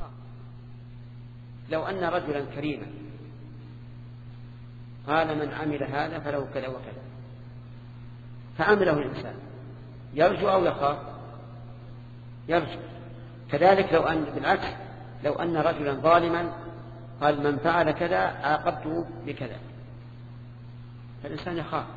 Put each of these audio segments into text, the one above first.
لو أن رجلا كريما قال من عمل هذا فله كذا وكذا فعمله الإنسان يرجو أو يخاف؟ يرجو. كذلك لو أن بالعكس لو أن رجلا ظالما قال من فعل كذا عاقبته بكذا فالإنسان يخاف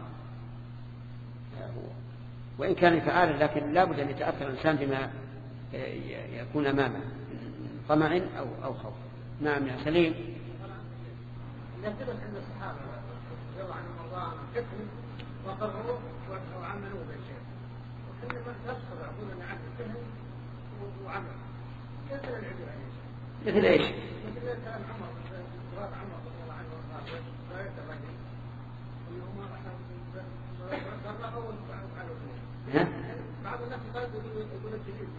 وإن كان فعالا، لكن لا بد أن يتأثر الإنسان بما يكون أمامه من طمع أو خوف. نعم يا سليم. نثبت أن الصحابة رضي الله عنهم وارضاهم كتبوا وقرروا وعملوا بالشيء، وحينما نفسر يقول أن عمل الفهم وعمل كيف العلم مثل ايش؟ مثل كلام عمر رضي الله عنه وارضاه لا يتبين انهما ضربوا وفعلوا بعض الناس يقول الجديد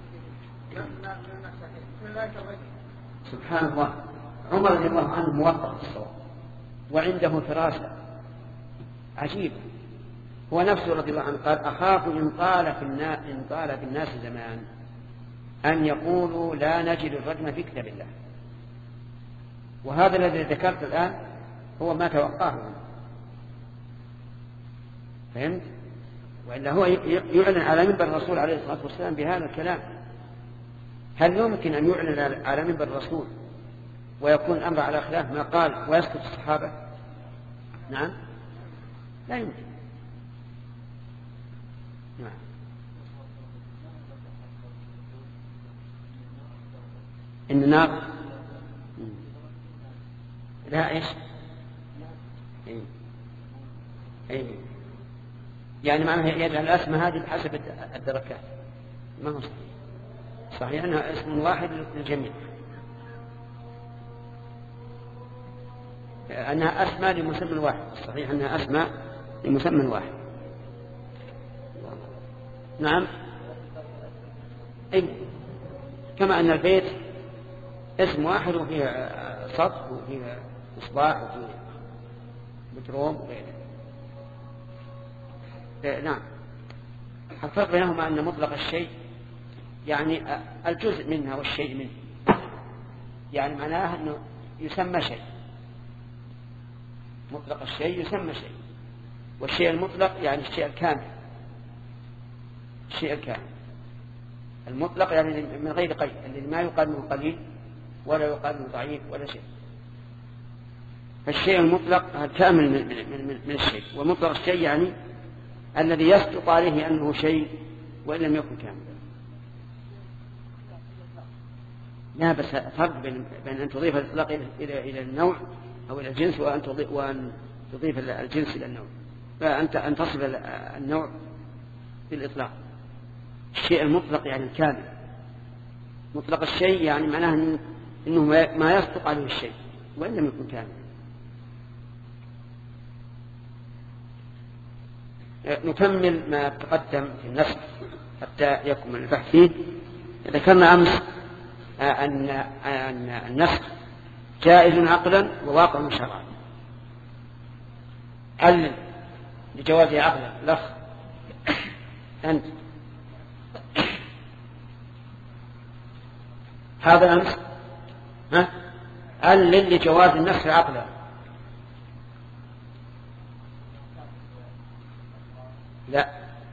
ما لا يتبين. سبحان الله، عمر رضي الله عنه موفق في الصواب وعنده فراسة عجيبة. هو نفسه رضي الله عنه قال أخاف إن طال في الناس زمان أن يقولوا لا نجد الرجم في كتاب الله. وهذا الذي ذكرت الآن هو ما توقعه، فهمت؟ وإلا هو يعلن على منبر الرسول عليه الصلاة والسلام بهذا الكلام. هل يمكن أن يعلن على منبر الرسول ويكون الأمر على خلاف ما قال ويسكت الصحابة؟ نعم لا يمكن. نعم. إن النار لا إيش؟ إيه. يعني معناها يجعل الأسماء هذه بحسب الدركات، ما هو صحيح أنها اسم واحد للجميع، أنها أسماء لمسمى واحد. صحيح أنها أسماء لمسمى واحد. نعم. أي كما أن البيت اسم واحد وفيه سطح وفيه إصباح وفيه بتروم وغيره. نعم. الفرق بينهما أن مطلق الشيء يعني الجزء منها والشيء منه، يعني معناه أنه يسمى شيء. مطلق الشيء يسمى شيء، والشيء المطلق يعني الشيء الكامل. الشيء الكامل المطلق يعني من غير قيد، الذي ما يقال منه قليل ولا يقال منه ضعيف ولا شيء. فالشيء المطلق الكامل من الشيء، ومطلق الشيء يعني الذي يصدق عليه أنه شيء وإن لم يكن كاملا. لا بس فرق بين أن تضيف الإطلاق إلى النوع أو إلى الجنس وأن تضيف الجنس إلى النوع، فأن تصف النوع بالإطلاق. الشيء المطلق يعني الكامل. مطلق الشيء يعني معناه أنه ما يصدق عليه الشيء وإن لم يكن كاملا. نكمل ما تقدم في النسخ حتى يكمل البحث فيه. ذكرنا أمس أن النسخ جائز عقلا وواقع شرعا. هل لجوازه عقلا؟ الأخ أنت هذا أمس هل لجواز النسخ عقلا؟ لا.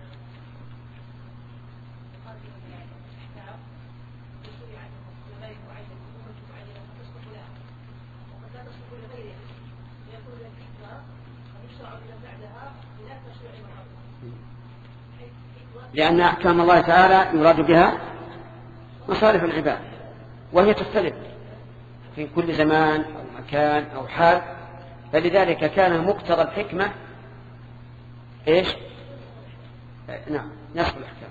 لأن أحكام الله تعالى يراد بها مصالح العباد، وهي تختلف في كل زمان أو مكان أو حال، فلذلك كان مقتضى الحكمة إيش؟ نعم نسخ الأحكام.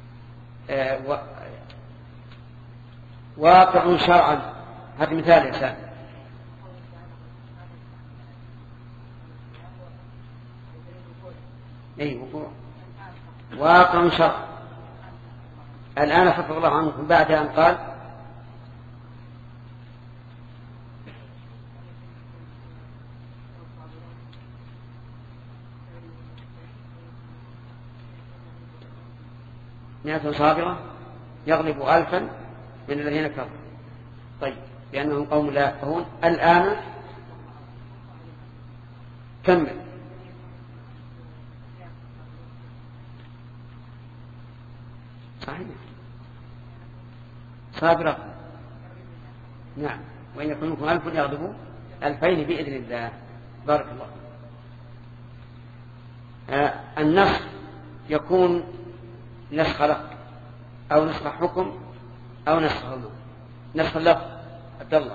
واقع شرعا. هذا مثال يا سامي. أي وقوع واقع شرعا. الآن حفظ الله عنكم بعد أن قال مئة صابرة يغلب 1000 من الذين كفروا. طيب لأنهم قوم لا يفقهون. الآن كمل. صحيح صابرة. نعم وإن يكون منكم 1000 يغلبوا 2000 بإذن الله. بارك الله. النسخ يكون نسخ خلق أو نسخ حكم أو نسخ هنا. نسخ اللفظ عبد الله.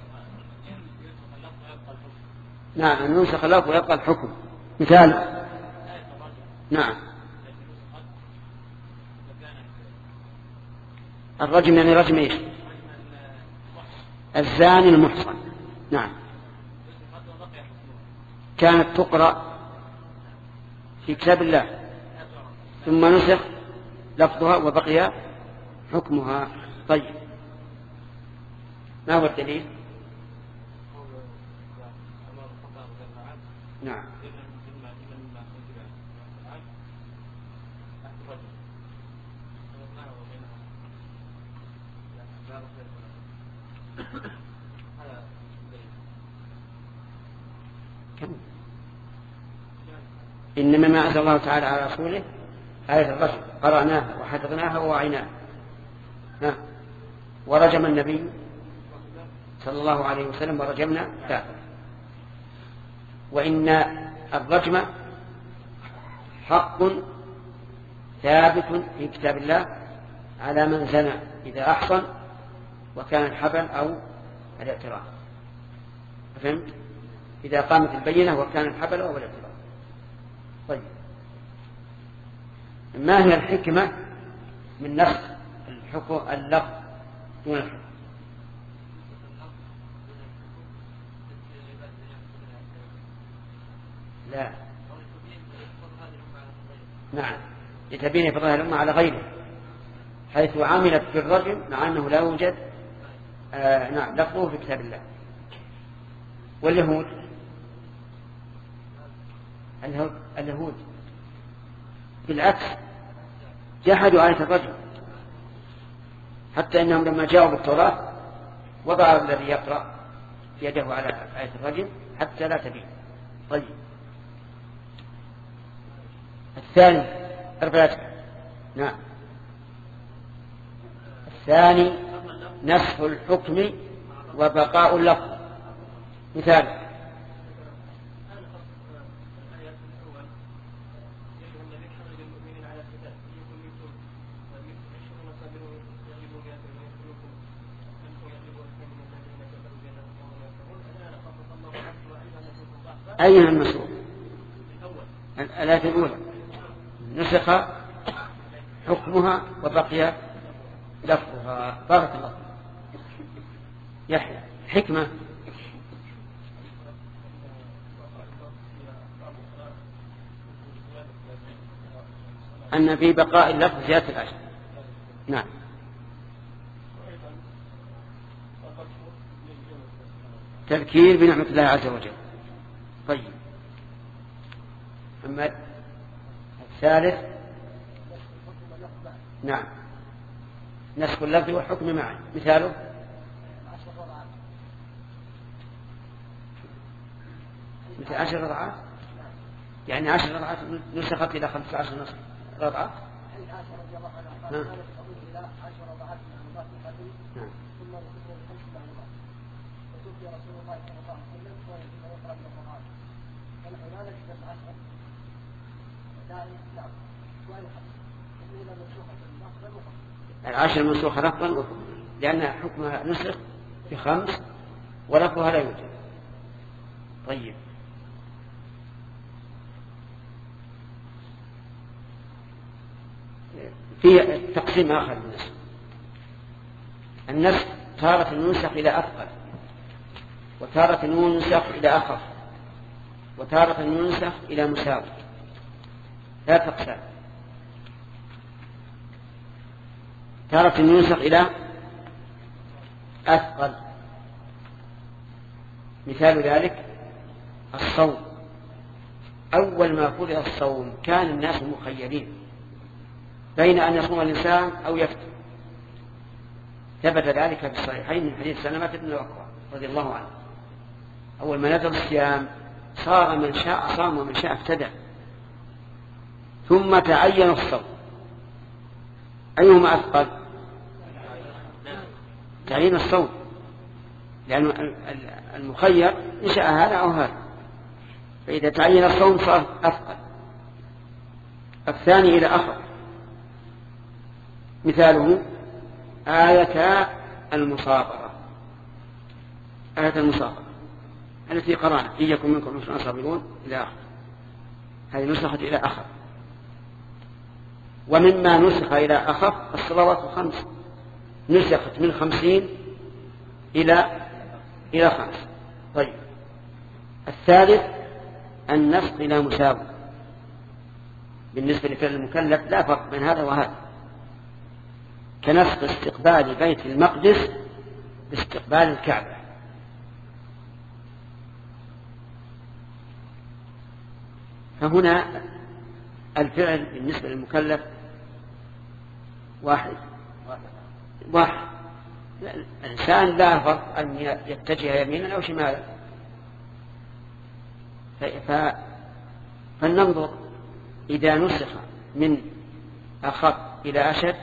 نعم أن ينسخ اللفظ ويبقى الحكم. مثال نعم الرجم يعني رجم ايش؟ الزاني المحصن. نعم كانت تقرأ في كتاب الله ثم نسخ لفظها وبقي حكمها. طيب ما هو الدليل؟ نعم إنما ما أنزل الله تعالى على رسوله آية الرجم قرأناها وحفظناها ووعيناها. ورجم النبي صلى الله عليه وسلم ورجمنا كافر. وإن الرجم حق ثابت في كتاب الله على من زنى إذا أحصن وكان الحبل أو الاعتراف. فهمت؟ إذا قامت البينة وكان الحبل أو الاعتراف. طيب ما هي الحكمة من نسخ الحكم اللفظ دون الحكم؟ لا نعم لتبين فضل الأمة على غيره حيث عملت في الرجم مع أنه لا يوجد نعم لفظه في كتاب الله. واليهود اليهود بالعكس جحدوا آية الرجم حتى إنهم لما جاءوا بالتوراة وضعوا الذي يقرأ يده على آية الرجم حتى لا تبين. طيب الثاني نعم الثاني نسخ الحكم وبقاء اللفظ. مثال أين المسؤول؟ الآية الأولى نسخ حكمها وبقي لفظها. بارك الله. يحيى حكمة أن في بقاء اللفظ زيادة الأجر. نعم تذكير بنعمة الله عز وجل. طيب أما الثالث نعم نسخ اللفظ والحكم معا. مثاله مثل 10 رضعات يعني 10 رضعات نسخت إلى 15 رضعات. العشر منسوخة لفظا لأن حكمها نسخ في 5 ولفظها لا يوجد. طيب في تقسيم آخر للنسخ. النسخ تارة ينسخ إلى أثقل وتارة ينسخ إلى أخف وتارة ينسخ إلى مساوي. لا تقسم. تارة ينسخ إلى أثقل. مثال ذلك الصوم. أول ما فرض الصوم كان الناس مخيرين بين أن يصوم الإنسان أو يفطر ثبت ذلك في الصحيحين من حديث سلمة بن الأكوع رضي الله عنه. أول ما نزل الصيام صار من شاء صام ومن شاء افتدى، ثم تعين الصوم. أيهما أثقل؟ تعيين الصوم، لأن المخير إن شاء هذا أو هذا، فإذا تعين الصوم صار أثقل. الثاني إلى آخر، مثاله آية المصابرة. آية المصابرة التي قرأنا إن يكن منكم 20 صابرون إلى آخر، هذه نسخت إلى آخر. ومما نسخ إلى أخف الصلوات الخمس، نسخت من 50 إلى 5. طيب، الثالث النسخ إلى مساوي. بالنسبة لفعل المكلف لا فرق بين هذا وهذا، كنسخ استقبال بيت المقدس باستقبال الكعبة. فهنا الفعل بالنسبة للمكلف واحد. الإنسان لا فرق أن يتجه يمينا أو شمالا. فلننظر إذا نسخ من أخف إلى أشد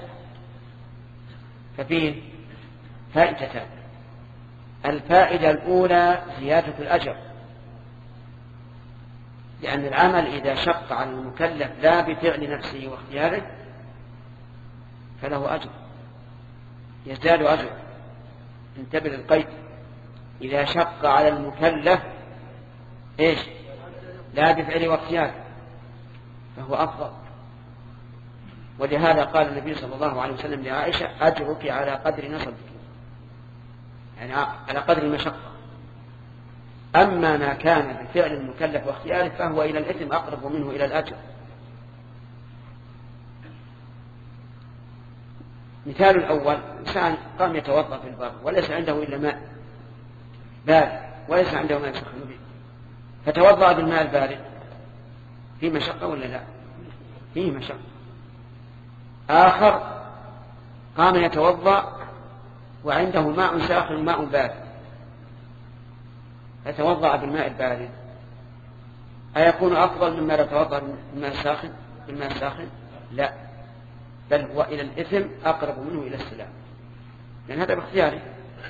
ففيه فائدتان. الفائدة الأولى زيادة الأجر، لأن العمل إذا شق على المكلف لا بفعل نفسه واختياره فله أجر، يزداد أجر. انتبه للقيد، إذا شق على المكلف إيش؟ لا بفعل واختياره فهو أفضل. ولهذا قال النبي صلى الله عليه وسلم لعائشة أجرك على قدر نصبك، يعني على قدر المشقة. أما ما كان بفعل المكلف واختياره فهو إلى الإثم أقرب منه إلى الأجر. مثال الأول، إنسان قام يتوضأ في البر وليس عنده إلا ماء بارد وليس عنده ماء يسخن به، فتوضأ بالماء البارد، فيه مشقة ولا لا؟ فيه مشقة. آخر قام يتوضأ وعنده ماء ساخن وماء بارد، فتوضأ بالماء البارد، أيكون أفضل مما لو توضأ بالماء الساخن؟ لا، بل هو إلى الإثم أقرب منه إلى السلام، لأن هذا باختياره.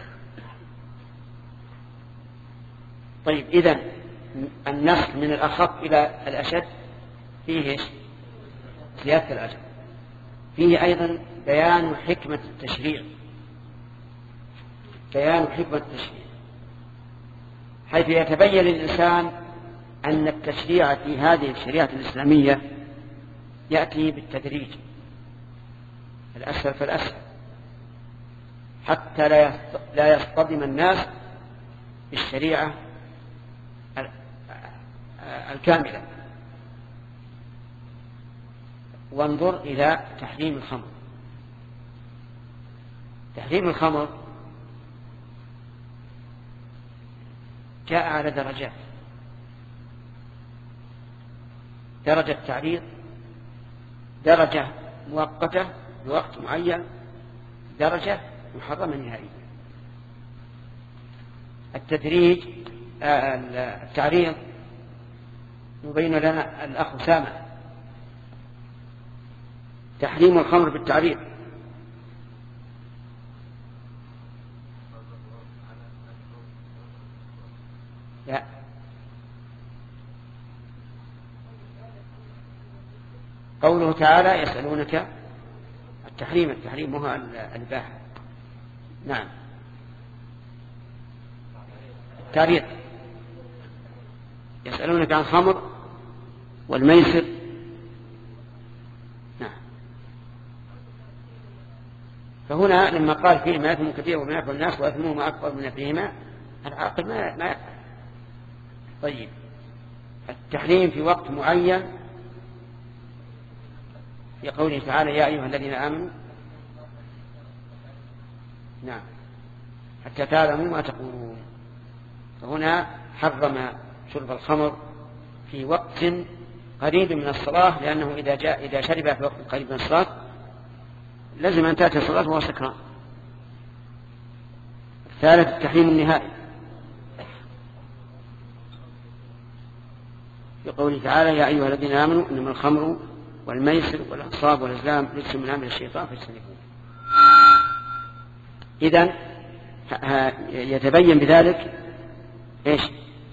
طيب، إذن النسخ من الأخف إلى الأشد فيه زيادة الأجر. فيه أيضا بيان حكمة التشريع، حيث يتبين للإنسان أن التشريع في هذه الشريعة الإسلامية يأتي بالتدريج، الأسهل فالأسهل، حتى لا يصطدم الناس بالشريعة الكاملة. وانظر إلى تحريم الخمر. تحريم الخمر جاء على درجات: درجة تعريض، درجة مؤقتة بوقت معين، درجة محرمة نهائيا. التعريض يبين لنا الأخ أسامة تحريم الخمر بالتعريض. لا، قوله تعالى يسألونك التحريم هو الإباحة. نعم، التعريض يسألونك عن الخمر والميسر. نعم، فهنا لما قال فيهما إثم كثير وما يفعل الناس وإثمهما أكبر من نفعهما، العاقل ما يفعل. طيب، التحريم في وقت معين في قوله تعالى يا أيها الذين آمنوا، نعم، حتى تعلموا ما تقولون. فهنا حرم شرب الخمر في وقت قريب من الصلاة، لأنه إذا شرب في وقت قريب من الصلاة لازم أن تأتي الصلاة وهو سكران. ثالث التحريم النهائي بقوله تعالى يا أيها الذين آمنوا إنما الخمر والميسر والأنصاب والأزلام رجس من عمل الشيطان فاجتنبوه. إذن يتبين بذلك إيش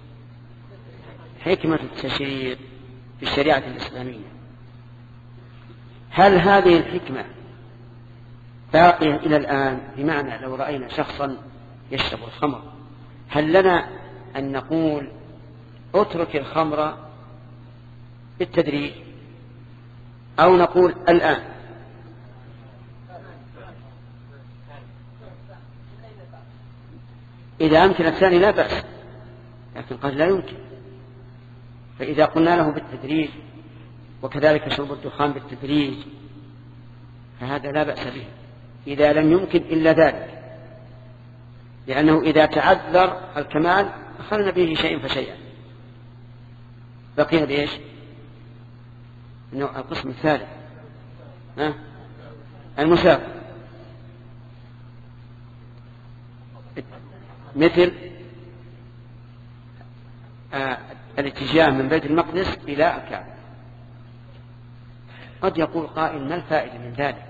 حكمة التشريع في الشريعة الإسلامية. هل هذه الحكمة باقية إلى الآن؟ بمعنى لو رأينا شخصا يشرب الخمر هل لنا أن نقول اترك الخمر بالتدريج أو نقول الآن؟ إذا أمكن الثاني لا بأس، لكن قد لا يمكن. فإذا قلنا له بالتدريج وكذلك شرب الدخان بالتدريج فهذا لا بأس به إذا لم يمكن إلا ذلك، لأنه إذا تعذر الكمال أخذنا به شيء فشيئا. بقي بإيش القسم الثالث المسافر، مثل الاتجاه من بيت المقدس إلى الكعبة. قد يقول قائل ما الفائدة من ذلك؟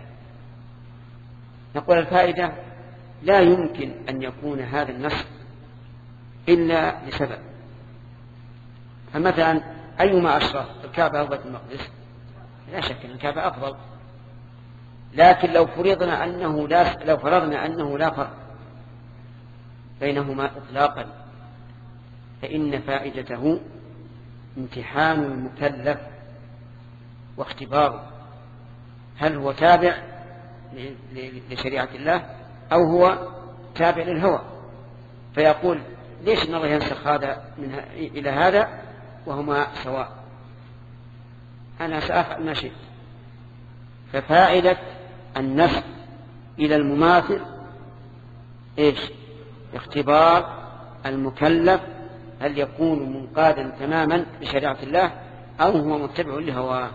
نقول الفائدة لا يمكن أن يكون هذا النص إلا لسبب. فمثلا أيما أشرف الكعبة أو بيت المقدس؟ لا شك أن الكعبة أفضل، لكن لو فرضنا أنه لا فرق بينهما إطلاقا فإن فائدته امتحان المكلف واختباره هل هو تابع لشريعة الله أو هو تابع للهوى، فيقول ليش إن الله ينسخ هذا إلى هذا وهما سواء، أنا سأفعل ما شئت. ففائدة النسخ إلى المماثل إيش؟ اختبار المكلف هل يكون منقادا تماما بشريعة الله أو هو متبع لهواه.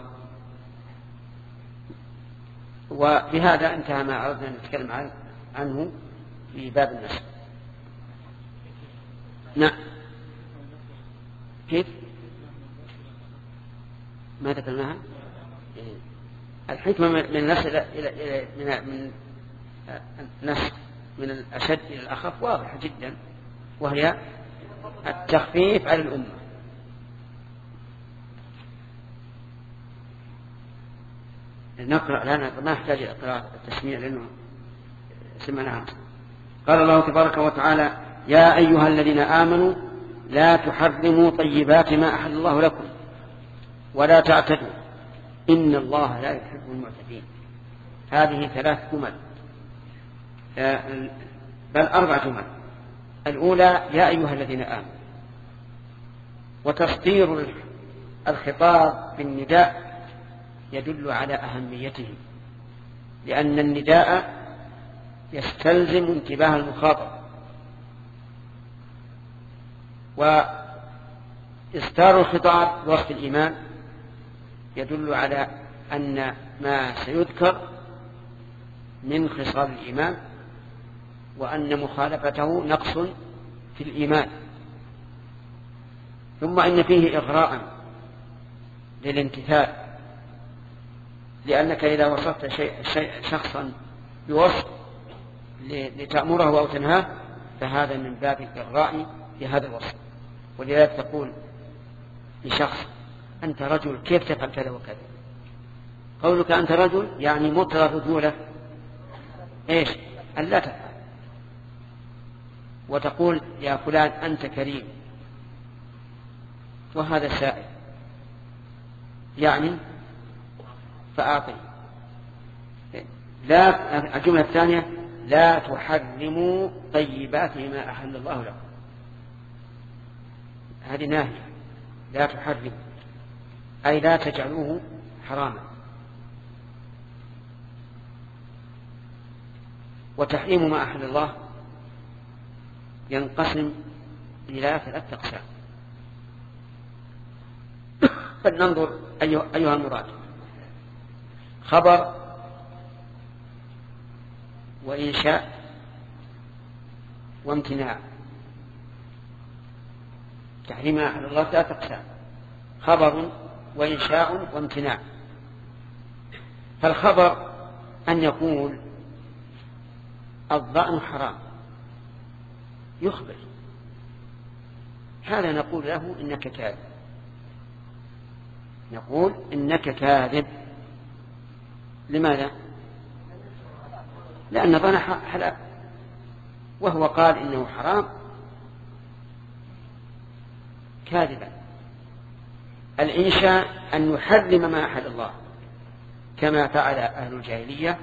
وبهذا انتهى ما أردنا أن نتكلم عنه في باب النسخ. نعم. كيف؟ ما ذكرناها؟ الحكمة من النسخ من النسخ من الأشد إلى الأخف واضحة جدا، وهي التخفيف على الأمة. نقرأ لنا ما يحتاج قراءة التسميع لأنه سمعناها. قال الله تبارك وتعالى يا أيها الذين آمنوا لا تحرموا طيبات ما أحل الله لكم ولا تعتدوا إن الله لا يحب المعتدين. هذه 3 جمل بل 4 جمل. الأولى يا أيها الذين آمنوا، وتصدير الخطاب بالنداء يدل على أهميته، لأن النداء يستلزم انتباه المخاطب، وإصدار الخطاب بوقت الإيمان يدل على أن ما سيذكر من خصال الإيمان وأن مخالفته نقص في الإيمان. ثم إن فيه إغراء للامتثال، لأنك إذا وصفت شخصا بوصف لتأمره أو تنهاه فهذا من باب الإغراء لهذا الوصف. ولذلك تقول لشخص أنت رجل كيف تفعل كذا وكذا. قولك أنت رجل يعني مطلق الرجولة إيش؟ أن لا تفعل. وتقول يا فلان أنت كريم وهذا سائل يعني فأعطي. لا الجملة الثانية لا تحرموا طيبات ما أحل الله لكم، هذه ناهية. لا تحرموا أي لا تجعلوه حراما. وتحريم ما أحل الله ينقسم إلى 3 أقسام. فلننظر أيها المراد: خبر وإنشاء وامتناع. تحريم ما أحل الله 3 أقسام: خبر وإنشاء وامتناع. فالخبر أن يقول الظأن حرام، يخبر، هذا نقول له إنك كاذب، نقول إنك كاذب. لماذا؟ لأن الظأن حلال وهو قال إنه حرام كاذبا. الإنشاء أن يحرم ما أحل الله، كما فعل أهل الجاهلية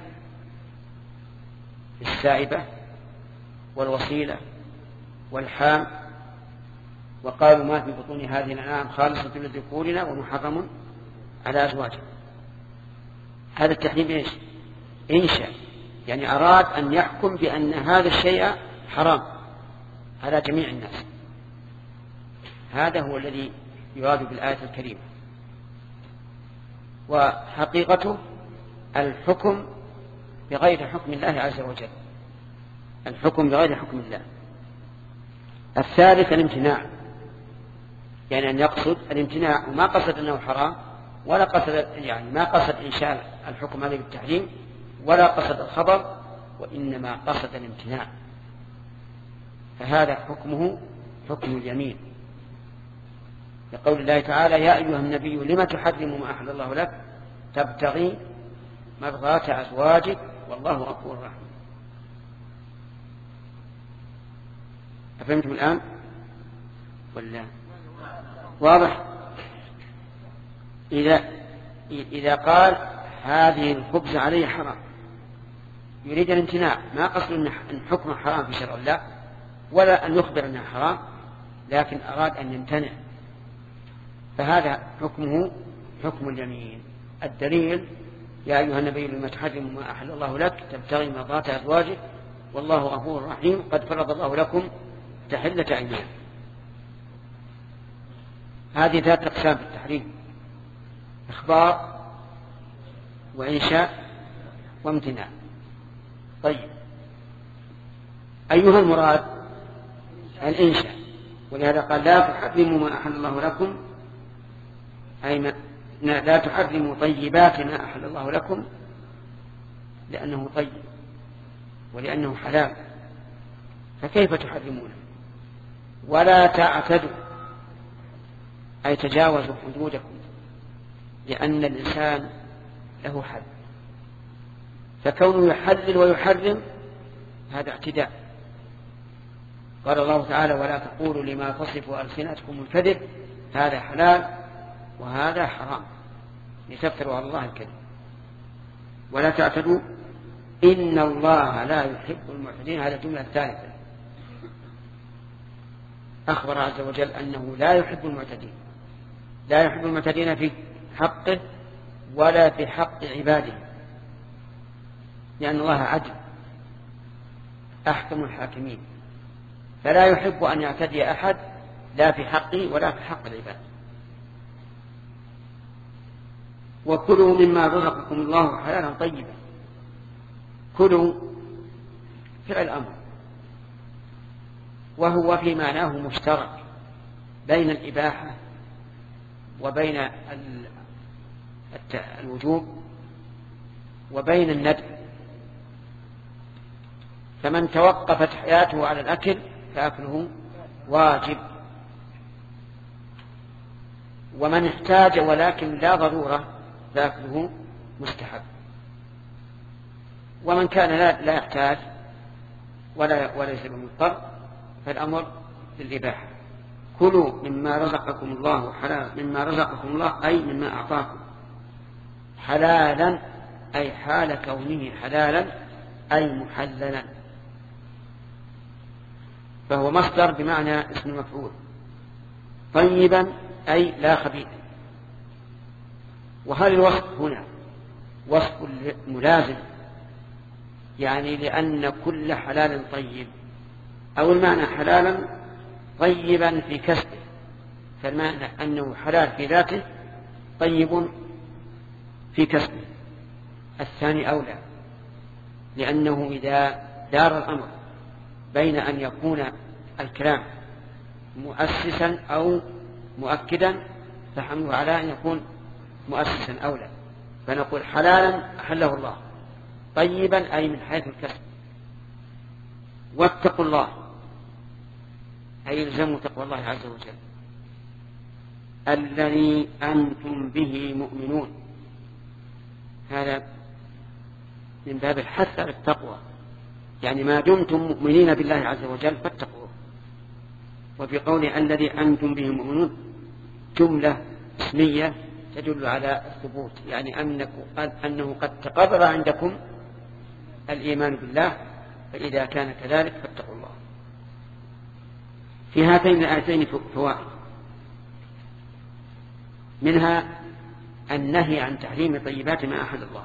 في السائبة والوصيلة والحام، وقالوا ما في بطون هذه الأنعام خالصة لذكورنا ومحرم على أزواجنا. هذا التحريم إيش؟ إنشاء، يعني أراد أن يحكم بأن هذا الشيء حرام على جميع الناس. هذا هو الذي يراد بالآية الكريمة. وحقيقته الحكم بغير حكم الله عز وجل، الحكم بغير حكم الله. الثالث الامتناع، يعني أن يقصد الامتناع وما قصد أنه حرام، ولا قصد يعني ما قصد إنشاء الحكم عليه بالتحريم، ولا قصد الخبر، وإنما قصد الامتناع، فهذا حكمه حكم اليمين. لقول الله تعالى: يا أيها النبي لم تحرم ما أحل الله لك تبتغي مرضات أزواجك والله غفور رحيم. أفهمتم الآن ولا واضح؟ إذا قال هذه الخبز عليه حرام يريد الامتناع، ما قصد أن حكم حرام في شرع الله ولا أن يخبر أنها حرام، لكن أراد أن يمتنع، فهذا حكمه حكم اليمين. الدليل: يا أيها النبي لما تحرم ما أحل الله لك تبتغي مرضات أزواجك والله غفور رحيم قد فرض الله لكم تحلة أيمان. هذه 3 أقسام في التحريم: إخبار وإنشاء وامتناع. طيب، أيها المراد؟ الإنشاء، ولهذا قال: لا تحرموا ما أحل الله لكم، أي لا تحرموا طيبات ما أحل الله لكم، لأنه طيب ولأنه حلال، فكيف تحرمونه؟ ولا تعتدوا، أي تجاوزوا حدودكم، لأن الإنسان له حد، فكونه يحلل ويحرم هذا اعتداء. قال الله تعالى: ولا تقولوا لما تصف ألسنتكم الكذب هذا حلال وهذا حرام لتفتروا على الله الكذب. ولا تعتدوا إن الله لا يحب المعتدين. هذا الجملة الثالثة، أخبر عز وجل أنه لا يحب المعتدين، لا يحب المعتدين في حقه ولا في حق عباده، لأن الله عدل أحكم الحاكمين، فلا يحب أن يعتدي أحد لا في حقه ولا في حق العباد. وكلوا مما رزقكم الله حلالا طيبا. كلوا فعل أمر، وهو في معناه مشترك بين الإباحة وبين الوجوب وبين الندب. فمن توقفت حياته على الأكل فأكله واجب، ومن احتاج ولكن لا ضرورة فأكله مستحب، ومن كان لا يحتاج وليس بمضطر فالأمر للإباحة. كلوا مما رزقكم الله حلالا، مما رزقكم الله أي مما أعطاكم، حلالا أي حال كونه حلالا أي محللا، فهو مصدر بمعنى اسم المفعول. طيبا أي لا خبيث. وهل الوصف هنا وصف ملازم، يعني لأن كل حلال طيب، أو المعنى حلالا طيبا في كسبه، فالمعنى أنه حلال في ذاته طيب في كسبه. الثاني أولى، لأنه إذا دار الأمر بين أن يكون الكلام مؤسسا أو مؤكدا، فحمله على أن يكون مؤسسا أولى. فنقول حلالا أحله الله، طيبا أي من حيث الكسب، واتقوا الله أي الزموا تقوى الله عز وجل الذي أنتم به مؤمنون. هذا من باب الحث على التقوى، يعني ما دمتم مؤمنين بالله عز وجل فاتقوه. وفي قوله الذي أنتم به مؤمنون جملة اسمية تدل على الثبوت، يعني أنه قد تقرر عندكم الإيمان بالله، فإذا كان كذلك فاتقوا الله. في هاتين الآيتين فوائد، منها النهي عن تحريم طيبات ما أحل الله،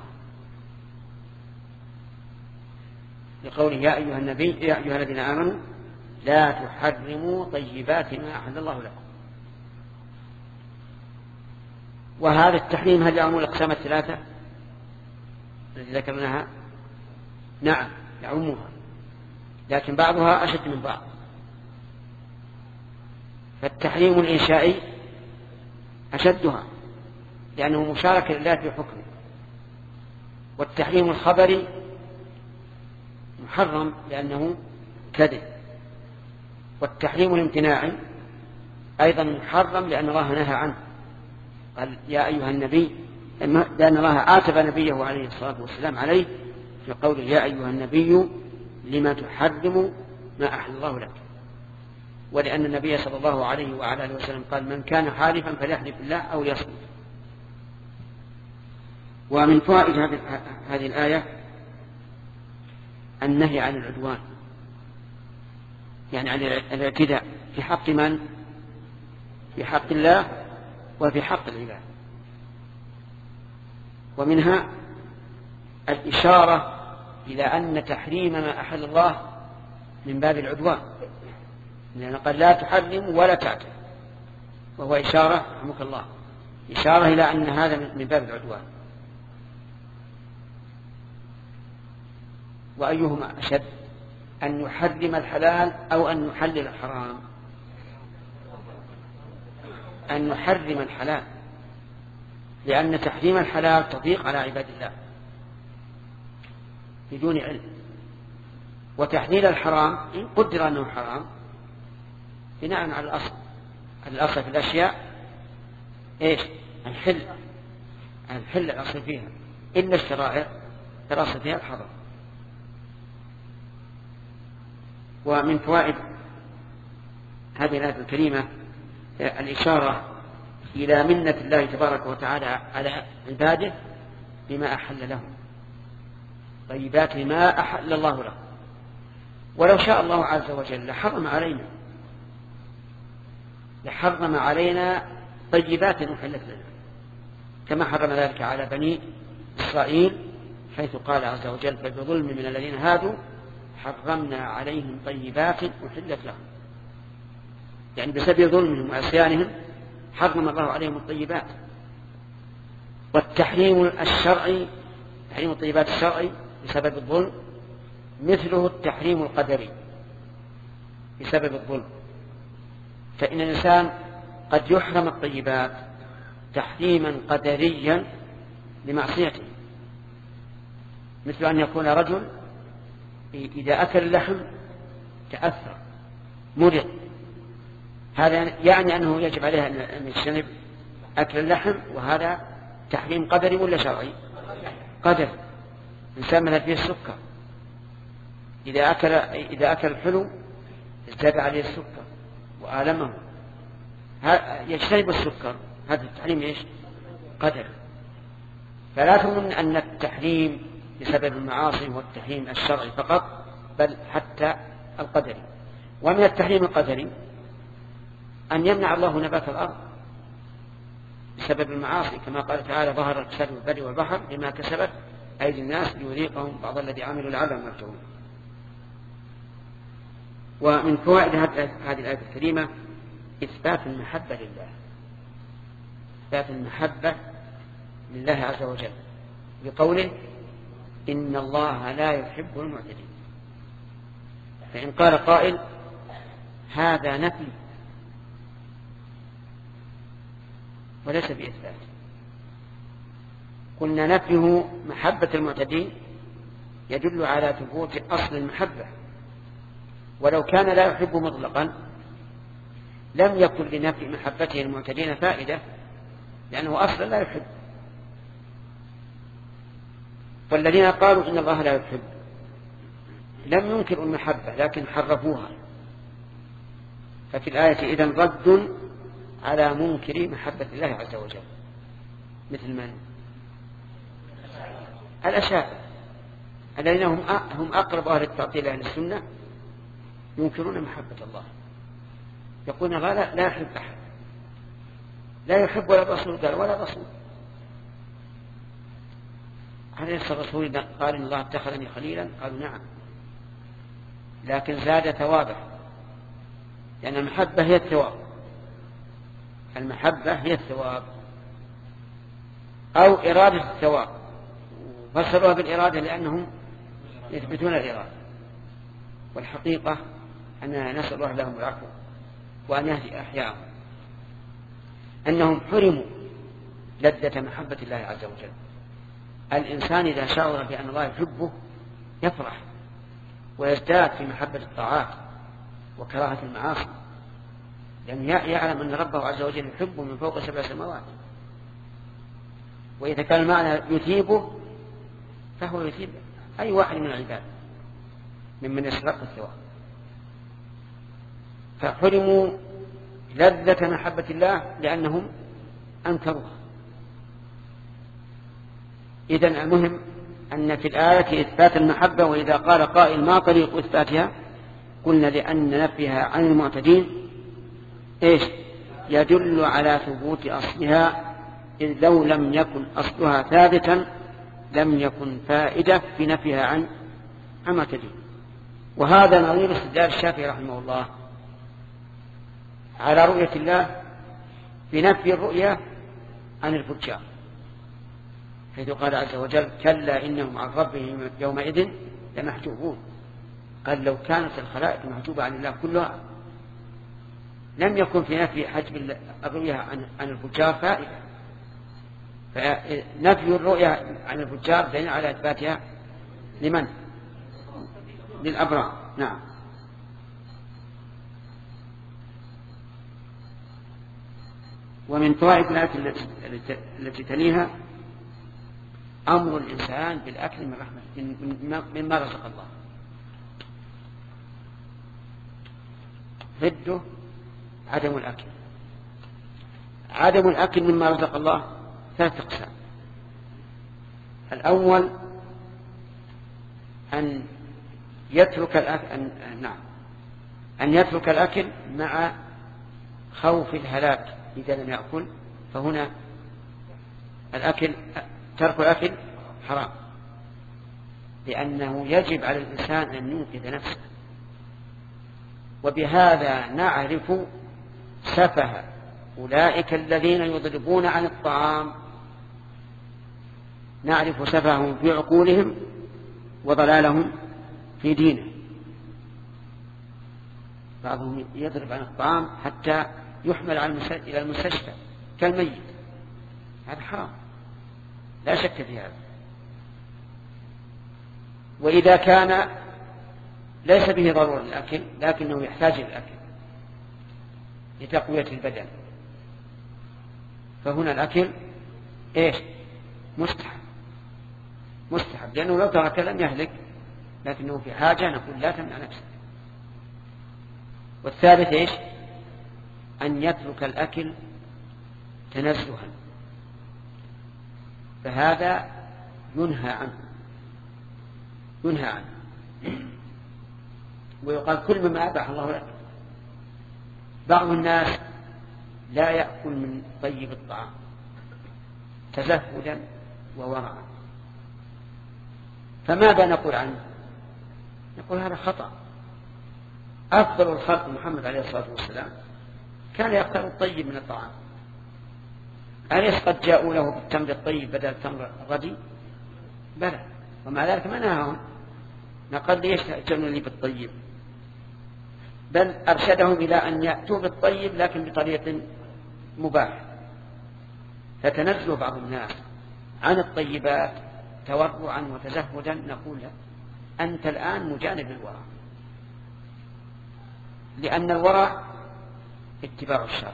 لقوله يا أيها النبي يا أيها الذين آمنوا لا تحرموا طيبات ما أحل الله لكم. وهذا التحريم هل يعم الأقسام الثلاثة التي ذكرناها؟ نعم يعمها، لكن بعضها أشد من بعض. فالتحريم الإنشائي أشدها لأنه مشاركة لله في حكمه، والتحريم الخبري محرم لأنه كذب، والتحريم الامتناعي أيضا محرم لأن الله نهى عنه، قال يا أيها النبي، لأن الله عاتب نبيه عليه الصلاة والسلام عليه في قوله يا أيها النبي لما تحرم ما أحل الله لك، ولأن النبي صلى الله عليه وعلى آله وسلم قال من كان حالفا فليحلف بالله أو ليصمت. ومن فوائد هذه الآية النهي عن العدوان، يعني عن الاعتداء في حق من؟ في حق الله وفي حق العباد. ومنها الإشارة إلى أن تحريم ما أحل الله من باب العدوان، لأن قال لا تحرم ولا تعتد، وهو إشارة رحمك الله إشارة إلى أن هذا من باب العدوان. وأيهما أشد، أن يحرم الحلال أو أن يحلل الحرام؟ أن يحرم الحلال، لأن تحريم الحلال تضيق على عباد الله بدون علم، وتحليل الحرام إن قدر أنه حرام بناء على الأصل. الأصل في الأشياء إيش؟ الحل الأصل فيها، إلا الشرائع الأصل فيها الحرام. ومن فوائد هذه الآية الكريمة الإشارة إلى منة الله تبارك وتعالى على عباده بما أحل لهم، طيبات ما أحل الله لهم. ولو شاء الله عز وجل لحرم علينا طيبات أحلت لنا، كما حرم ذلك على بني إسرائيل، حيث قال عز وجل فبظلم من الذين هادوا حرمنا عليهم طيبات أحلت لهم، يعني بسبب ظلمهم وعصيانهم حرم الله عليهم الطيبات. والتحريم الشرعي، تحريم الطيبات الشرعي بسبب الظلم، مثله التحريم القدري بسبب الظلم. فإن الإنسان قد يحرم الطيبات تحريما قدريا لمعصيته، مثل أن يكون رجل إذا أكل اللحم تأثر مرض، هذا يعني أنه يجب عليه أن يجتنب أكل اللحم، وهذا تحريم قدري ولا شرعي؟ قدر. إنسان مثل فيه السكر، إذا أكل الحلو ازداد عليه السكر وآلمه، يجتنب السكر، هذا التحريم إيش؟ قدر. فلا تظن أن التحريم بسبب المعاصي هو التحريم الشرعي فقط، بل حتى القدري. ومن التحريم القدري أن يمنع الله نبات الأرض بسبب المعاصي، كما قال تعالى ظهر الفساد في البر والبحر بما كسبت أيدي الناس ليذيقهم بعض الذي عملوا لعلهم يرجعون. ومن فوائد هذه الآية الكريمة إثبات المحبة لله، إثبات المحبة لله عز وجل بقوله إن الله لا يحب المعتدين. فإن قال قائل هذا نفي وليس بإثبات، قلنا نفيه محبة المعتدين يدل على ثبوت أصل المحبة، ولو كان لا يحب مطلقا لم يكن لنفي محبته المعتدين فائدة، لأنه أصلا لا يحب. فالذين قالوا إن الله لا يحب لم ينكروا المحبة لكن حرفوها، ففي الآية إذن رد على منكر محبة الله عز وجل، مثل من؟ الأشاعرة الذين هم أقرب أهل التعطيل أهل السنة، ينكرون محبة الله، يقولون الله لا يحب أحد، لا يحب ولا رسول قال ولا رسول. هل يسأل الرسول قال إن الله اتخذني خليلا؟ قالوا نعم، لكن زاد ثوابه، لأن المحبة هي الثواب، المحبة هي الثواب أو إرادة الثواب، فسروها بالإرادة لأنهم يثبتون الإرادة، والحقيقة أننا نسأل الله لهم العفو وأن يهدي أحياءهم، أنهم حرموا لذة محبة الله عز وجل. الإنسان إذا شعر بأن الله يحبه يفرح ويزداد في محبة الطاعات وكراهة المعاصي، لأن يعلم أن ربه عز وجل يحبه من فوق 7 سماوات. وإذا كان المعنى يثيبه فهو يثيب أي واحد من العباد ممن يستحق الثواب. فحرموا لذة محبة الله لأنهم أنكروها. إذن المهم أن في الآية إثبات المحبة، وإذا قال قائل ما طريق إثباتها؟ قلنا لأن نفيها عن المعتدين يدل على ثبوت أصلها، إذ لو لم يكن أصلها ثابتا لم يكن فائدة في نفيها عن المعتدين. وهذا نظير استدلال الشافعي رحمه الله على رؤية الله بنفي الرؤية عن الفجار، حيث قال عز وجل كلا إنهم عن ربهم يومئذ لمحجوبون. قال لو كانت الخلائق محجوبة عن الله كلها لم يكن في نفي حجب الرؤية عن الفجار فائدة، فنفي الرؤية عن الفجار دليل على إثباتها لمن؟ للأبرار. نعم. ومن فوائد الآية التي تليها أمر الإنسان بالأكل من رحمة مما رزق الله، ضده عدم الأكل. عدم الأكل مما رزق الله 3 أقسام. الأول أن يترك الأكل، أن يترك الأكل مع خوف الهلاك إذا لم يأكل، فهنا الأكل ترك الأكل حرام، لأنه يجب على الإنسان أن ينقذ نفسه. وبهذا نعرف سفه أولئك الذين يضربون عن الطعام، نعرف سفههم في عقولهم وضلالهم في دينه. بعضهم يضرب عن الطعام حتى يحمل إلى المستشفى كالميت، هذا حرام لا شك في هذا. وإذا كان ليس به ضرورة للأكل لكنه يحتاج للأكل لتقوية البدن، فهنا الأكل مستحب، لأنه لو ترك لم يهلك، لكنه في حاجة نقول لا تمنع نفسك. والثالث أن يترك الأكل تنزها، فهذا ينهى عنه ويقال كل مما أباح الله لك. بعض الناس لا يأكل من طيب الطعام تزهدا وورعا، فماذا نقول عنه؟ نقول هذا خطأ. أفضل الخلق محمد عليه الصلاة والسلام كان يختار الطيب من الطعام. أليس قد جاءوا له بالتمر الطيب بدل التمر الردي؟ بلى، ومع ذلك ما نهاهم. نقول ليش تأتون لي بالطيب؟ بل أرشدهم إلى أن يأتوا بالطيب لكن بطريق مباح. فتنزل بعض الناس عن الطيبات تورعا وتزهدا نقول له أنت الآن مجانب للورع، لأن الورع اتباع الشرع،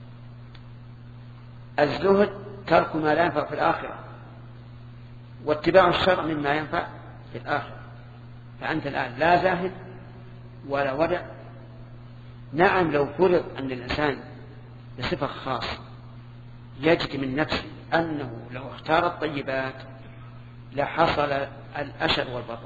الزهد ترك ما لا ينفع في الآخرة، واتباع الشرع مما ينفع في الآخرة. فأنت الآن لا زاهد ولا ورع. نعم لو فرض أن الإنسان بصفة خاصة يجد من نفسه أنه لو اختار الطيبات لحصل الأشر والبطر،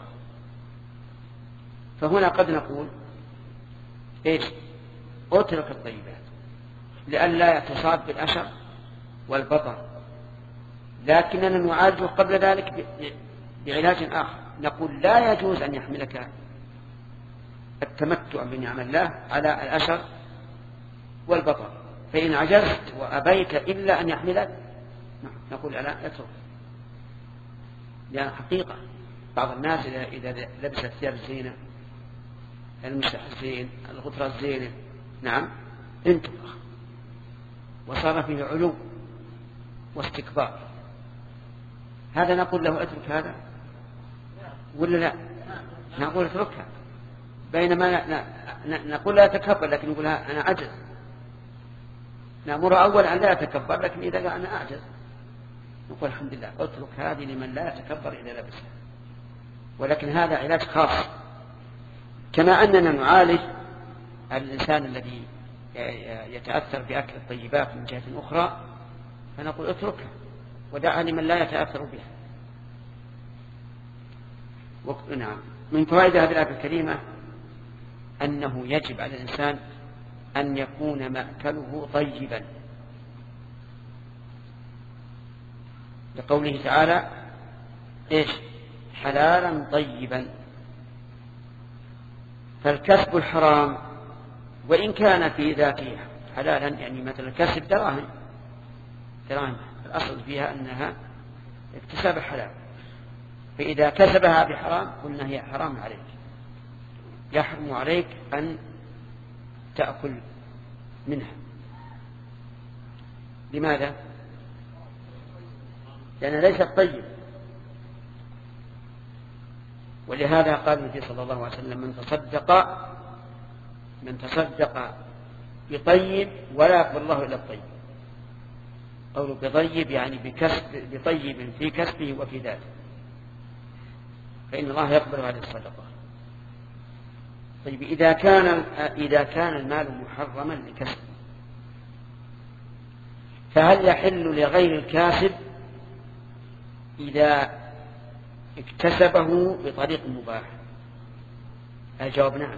فهنا قد نقول إيش؟ اترك الطيبات لئلا تصاب بالأشر والبطر، لكننا نعالجه قبل ذلك بعلاج آخر. نقول لا يجوز أن يحملك التمتع بنعم الله على الأشر والبطر، فإن عجزت وأبيت إلا أن يحملك نقول لا اترك. لأن حقيقة بعض الناس إذا لبس ثياب الزينة، المسح الزين، الغطرة الزينة، نعم انتفخ وصار فيه علو واستكبار، هذا نقول له اترك هذا ولا لا؟ نقول اتركها، بينما نقول لا يتكبر لكن يقول أنا أعجز. نأمر أول أن لا يتكبر، لكن إذا قال أنا أعجز نقول الحمد لله اترك هذه لمن لا يتكبر إذا لبسها. ولكن هذا علاج خاص، كما أننا نعالج الإنسان الذي يتأثر بأكل الطيبات من جهة أخرى، فنقول اتركها ودعها لمن لا يتأثر بها. نعم من فوائد هذه الآية الكريمة أنه يجب على الإنسان أن يكون مأكله طيبا، لقوله تعالى إيش؟ حلالا طيبا. فالكسب الحرام وإن كان في ذاته حلالا، يعني مثلا كسب دراهم الأصل فيها أنها اكتساب حلال، فإذا كسبها بحرام قلنا هي حرام عليك، يحرم عليك أن تأكل منها. لماذا؟ لأنها ليست طيب. ولهذا قال النبي صلى الله عليه وسلم من تصدق بطيب ولا يقبل الله إلا الطيب. قوله بطيب يعني بطيب في كسبه وفي ذاته، فإن الله يقبل هذه الصدقة. طيب إذا كان المال محرما لكسبه، فهل يحل لغير الكاسب إذا اكتسبه بطريق مباح؟ الجواب نعم.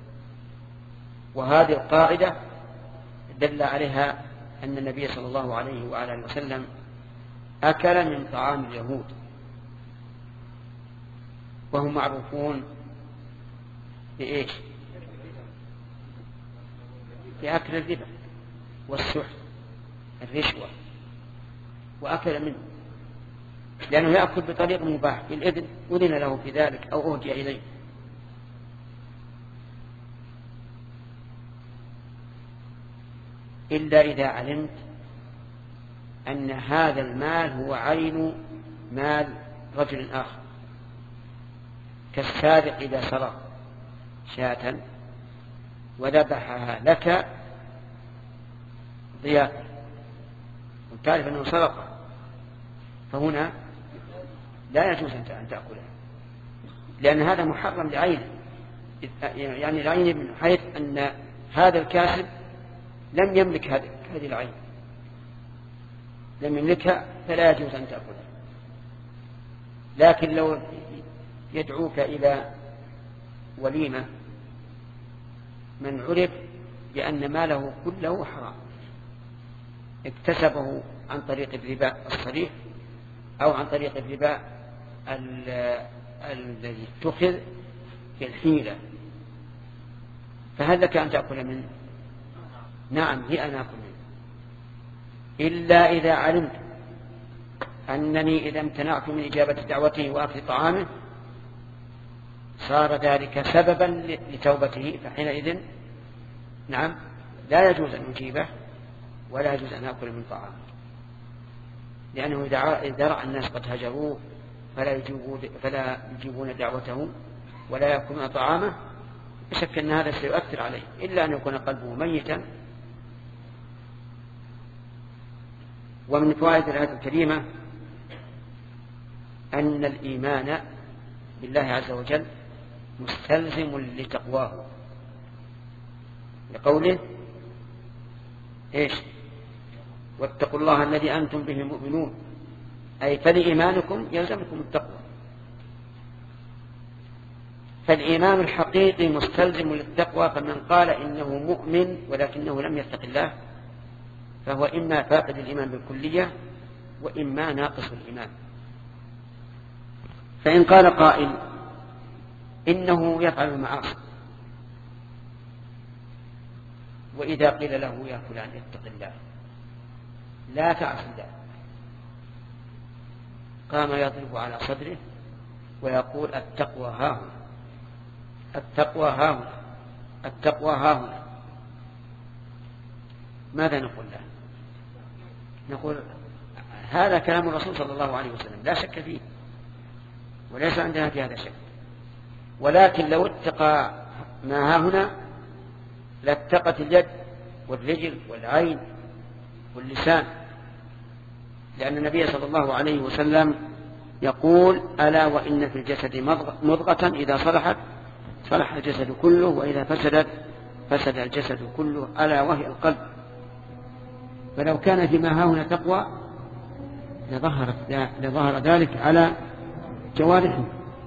وهذه القاعدة دل عليها أن النبي صلى الله عليه وآله وسلم أكل من طعام اليهود، وهم معروفون بإيش؟ بأكل الربا والسحت الرشوة، وأكل منه لأنه يأكل بطريق مباح بالإذن، أذن له في ذلك أو أهدي إليه. إلا إذا علمت أن هذا المال هو عين مال رجل آخر، كالسارق إذا سرق شاة وذبحها لك ضيافة وتعرف أنه سرق، فهنا لا يجوز أن تأكلها، لأن هذا محرم لعينه، يعني العين من حيث أن هذا الكاسب لم يملك هذه العين، لم يملكها، فلا يجوز أن تأكلها. لكن لو يدعوك إلى وليمة من عرف بأن ماله كله حرام، اكتسبه عن طريق الربا الصريح أو عن طريق الربا الذي اتخذ في الحيلة، فهل لك أن تأكل منه؟ نعم لي أن أكل منه، إلا إذا علمت أنني إذا امتنعت من إجابة دعوته وأكل طعامه صار ذلك سببا لتوبته، فحينئذ نعم لا يجوز أن نجيبه ولا يجوز أن نأكل من طعامه، لأنه إذا رأى الناس قد هجروه فلا يجيبون دعوته ولا يأكلون طعامه، بشك أن هذا سيؤثر عليه، إلا أن يكون قلبه ميتا. ومن فوائد الآية الكريمة أن الإيمان بالله عز وجل مستلزم لتقواه، لقوله إيش؟ واتقوا الله الذي أنتم به مؤمنون، أي فلإيمانكم يلزمكم التقوى. فالإيمان الحقيقي مستلزم للتقوى، فمن قال إنه مؤمن ولكنه لم يتق الله فهو إما فاقد الإيمان بالكلية وإما ناقص الإيمان. فإن قال قائل إنه يفعل المعاصي، وإذا قيل له يا فلان اتق الله لا تعصي الله، قام يضرب على صدره ويقول التقوى هاهنا، التقوى هاهنا، التقوى هاهنا، ماذا نقول له؟ نقول هذا كلام الرسول صلى الله عليه وسلم لا شك فيه، وليس عندنا في هذا شك، ولكن لو اتقى ما هاهنا لاتقت اليد والرجل والعين واللسان، لأن النبي صلى الله عليه وسلم يقول ألا وإن في الجسد مضغة إذا صلحت صلح الجسد كله وإذا فسدت فسد الجسد كله ألا وهي القلب. فلو كان فيما هاهنا تقوى لظهر ذلك على جوارحه.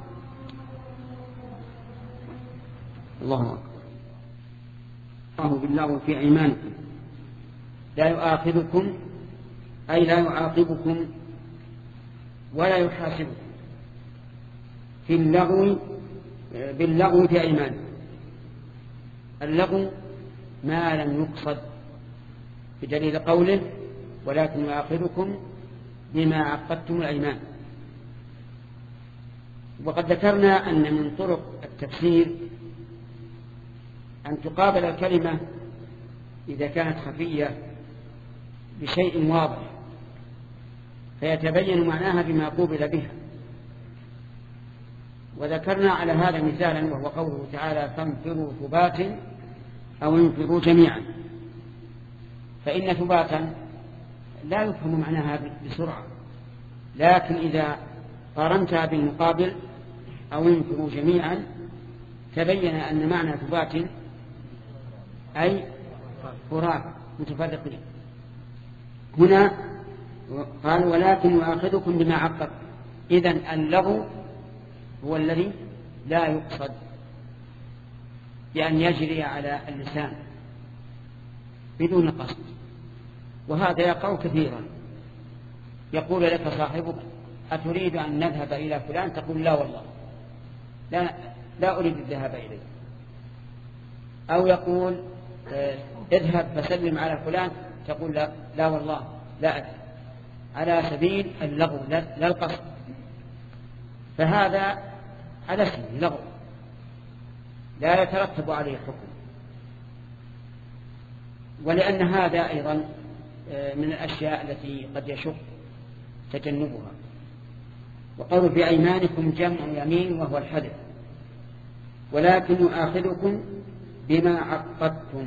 الله أكبر. الله بالله في أيمانكم لا يؤاخذكم أي لا يعاقبكم ولا يحاسبكم في اللغو باللغو في أيمانكم. اللغو ما لم يقصد بدليل قوله ولكن يؤاخذكم بما عقدتم الأيمان. وقد ذكرنا أن من طرق التفسير أن تقابل الكلمة إذا كانت خفية بشيء واضح فيتبين معناها بما قوبل بها. وذكرنا على هذا مثالا وهو قوله تعالى فانفروا ثبات أو انفروا جميعا، فإن ثباتا لا يفهم معناها بسرعة، لكن إذا قارنتها بالمقابل أو انفروا جميعا تبين أن معنى ثبات أي فراد متفرقين. هنا قال ولكن يؤاخذكم بما عقدتم، إذن اللغو هو الذي لا يقصد بأن يجري على اللسان بدون قصد، وهذا يقع كثيرا. يقول لك صاحبك أتريد أن نذهب إلى فلان؟ تقول لا والله لا أريد الذهاب إليه. أو يقول اذهب فسلم على فلان، تقول لا والله لا أذهب، على سبيل اللغو لا القصد، فهذا على اسمه لغو لا يترتب عليه حكم. ولأن هذا أيضا من الأشياء التي قد يشق تجنبها. وقالوا بأيمانكم جمع يمين وهو الحلف، ولكن يؤاخذكم بما عقدتم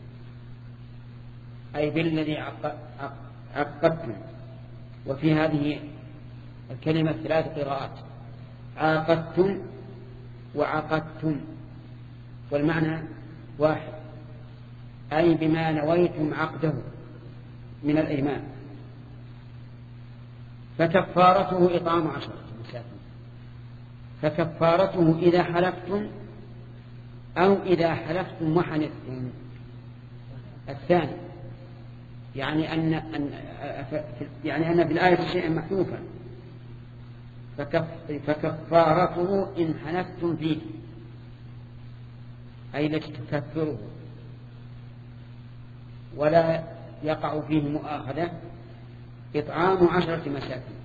أي بالذي عقدتم. وفي هذه الكلمة 3 قراءات: عاقدتم وعقدتم، والمعنى واحد، أي بما نويتم عقده من الأيمان. فكفارته إطعام 10 مساكين، فكفارته إذا حلفتم أو إذا حلفتم وحنثتم. الثاني يعني أن بالآية شيئا محذوفا، فكفارته إن حنثتم فيه أي التي تكفره ولا يقع فيه مؤاخذة إطعام 10 مساكين.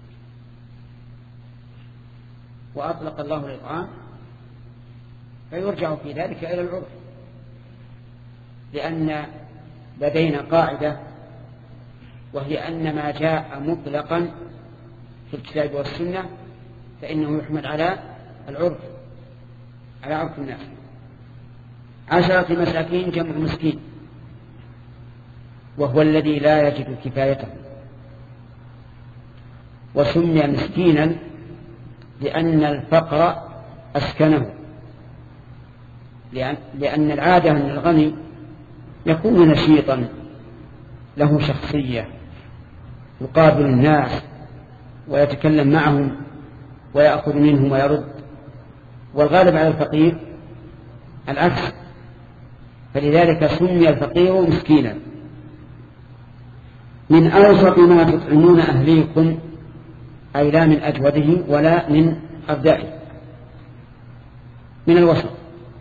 وأطلق الله الإطعام فيرجع في ذلك إلى العرف، لأن لدينا قاعدة، وهي أن ما جاء مطلقا في الكتاب والسنة فإنه يحمل على العرف، على عرف الناس. 10 مساكين جمع مسكين، وهو الذي لا يجد كفايته، وسمي مسكينا لأن الفقر أسكنه، لأن العادة أن الغني يكون نشيطا له شخصية يقابل الناس ويتكلم معهم ويأخذ منهم ويرد، والغالب على الفقير العكس، فلذلك سمي الفقير مسكينا. من أوسط ما تطعمون أهليكم، أي لا من أجوده ولا من أردائه، من الوسط.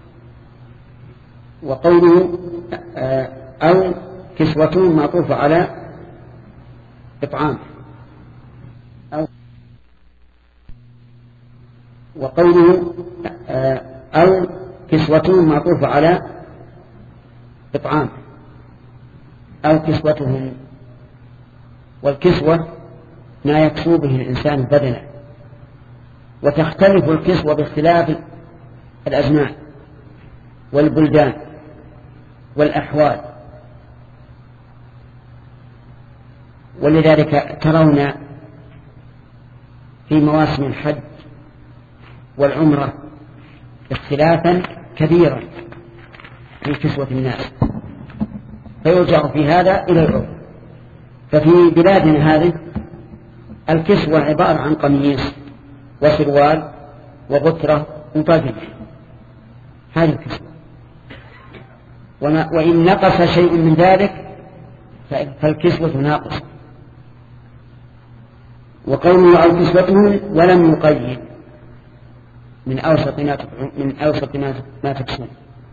وقوله أو كسوة معطوف على إطعام، وقوله أو كسوة معطوف على إطعام أو كسوتهم. والكسوة ما يكسو به الإنسان بدنه، وتختلف الكسوة باختلاف الأزمان والبلدان والأحوال، ولذلك ترون في مواسم الحج والعمرة اختلافا كبيرا في كسوة الناس، فيرجع في هذا إلى العرف. ففي بلادنا هذه الكسوة عبارة عن قميص وسروال وغترة وطاقية، هذه الكسوة. وإن نقص شيء من ذلك فالكسوة ناقصة. وقوله أو كسوتهم ولم يقيد، من أوسط ما تكسون،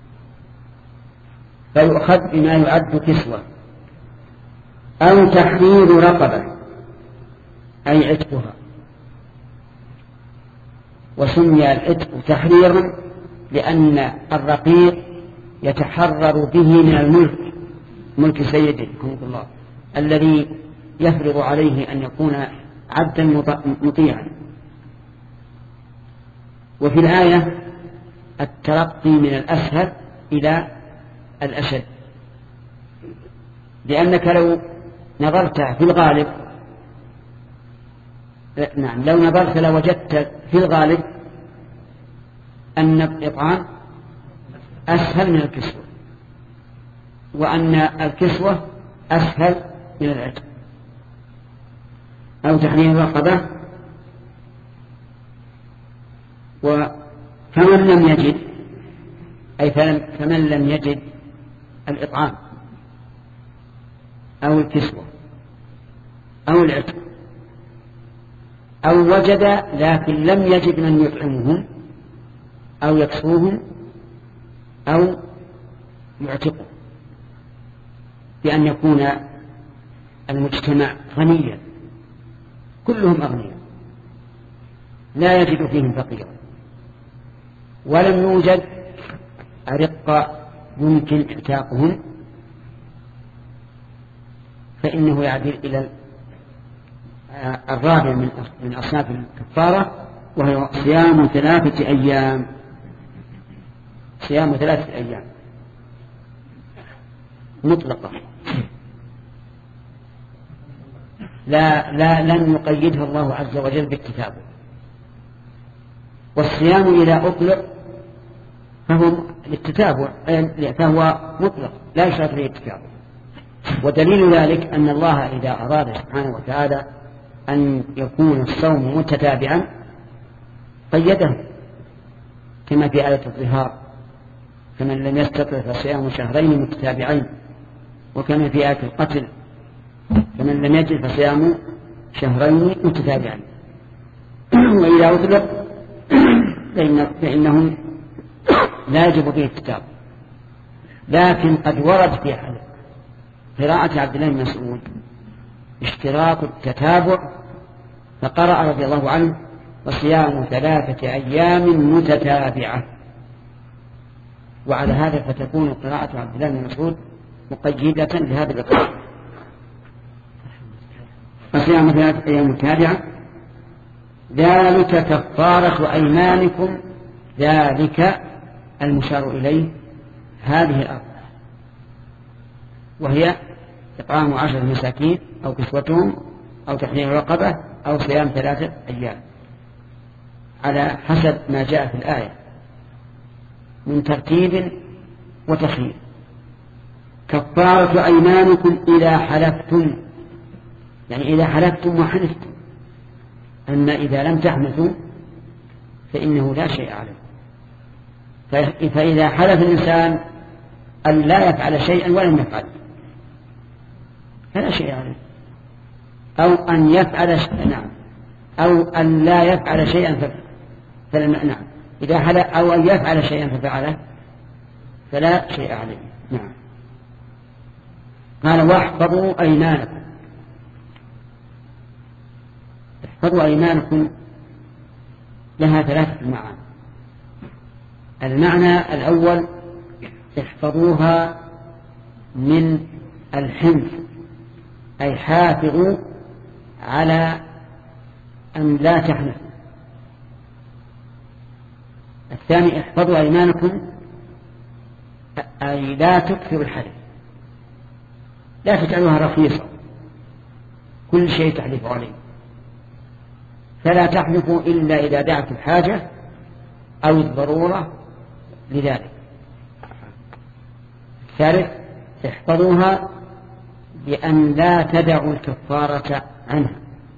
فيؤخذ بما يعد كسوة. أو تحرير رقبة أي عتقها، وسمي العتق تحريرا لأن الرقيق يتحرر به من الملك، ملك سيده رحمه الله، الذي يفرض عليه أن يكون عبدا مطيعا. وفي الآية الترقي من الأسهل إلى الأشد، لأنك لو نظرت في الغالب لو نظرت لوجدت في الغالب أن الإطعام أسهل من الكسوة، وأن الكسوة أسهل من العتق. أو تحرير الرقبة. وفمن لم يجد أي فمن لم يجد الإطعام أو الكسوة أو العتق، أو وجد لكن لم يجد من يطعمهم أو يكسوهم أو يعتقوا، بأن يكون المجتمع غنيا، كلهم أغنياء لا يجد فيهم فقيرا، ولم يوجد أرقة يمكن اعتاقهم، فإنه يعدل إلى الرابع من أصناف الكفارة، وهي صيام 3 أيام. صيام 3 أيام مطلقة، لن يقيدها الله عز وجل بالكتاب. والصيام إذا أطلق فهو للتتابع، فهو مطلق لا يشترط فيه التتابع. ودليل ذلك أن الله إذا أراد سبحانه وتعالى أن يكون الصوم متتابعا قيده، كما في آية الظهار: فمن لم يستطع فصيام 2 شهرين متتابعين، وكما في آية القتل: فمن لم يجد فصيام 2 شهرين متتابعين. وإذا أطلق فإنه لا يجب فيه الكتاب. لكن قد ورد في قراءة عبد الله بن مسعود اشتراط التتابع، فقرأ رضي الله عنه: وصيام 3 أيام متتابعة. وعلى هذا فتكون قراءة عبد الله بن مسعود مقيدة لهذا الإقرار. فصيام 3 أيام متابعة ذلك كفارة أيمانكم، ذلك المشار إليه هذه الأربعة، وهي إطعام 10 مساكين أو كسوتهم أو تحرير رقبة أو صيام 3 أيام على حسب ما جاء في الآية من ترتيب وتخيير. كفارة أيمانكم إذا حلفتم، يعني إذا حلفتم وحلفتم، أما إذا لم تحنثوا فإنه لا شيء عليه. فإذا حلف الإنسان أن لا يفعل شيئا ولم يفعل فلا شيء عليه، أو أن يفعل نعم، أو أن لا يفعل شيئا نعم، إذا حلف أو أن يفعل شيئا ففعله فلا شيء عليه. نعم. قال واحفظوا أيمانكم. احفظوا أيمانكم لها 3 معاني. المعنى الأول احفظوها من الحنث، أي حافظوا على أن لا تحنثوا. الثاني احفظوا أيمانكم أي لا تكثروا الحلف، لا تجعلوها رخيصة كل شيء تحلف عليه، فلا تحلفوا إلا إذا دعت الحاجة أو الضرورة لذلك. الثالث احفظوها بأن لا تدعوا الكفارة عنها.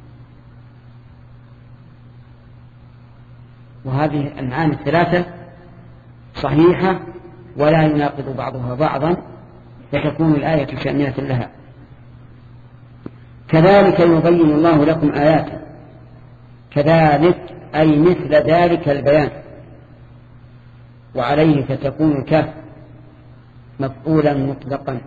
وهذه المعاني ال3 صحيحة ولا يناقض بعضها بعضا، فتكون الآية شاملة لها. كذلك يبين الله لكم آياته، كذلك أي مثل ذلك البيان، وعليه فتكون الكاف مفعولا مطلقا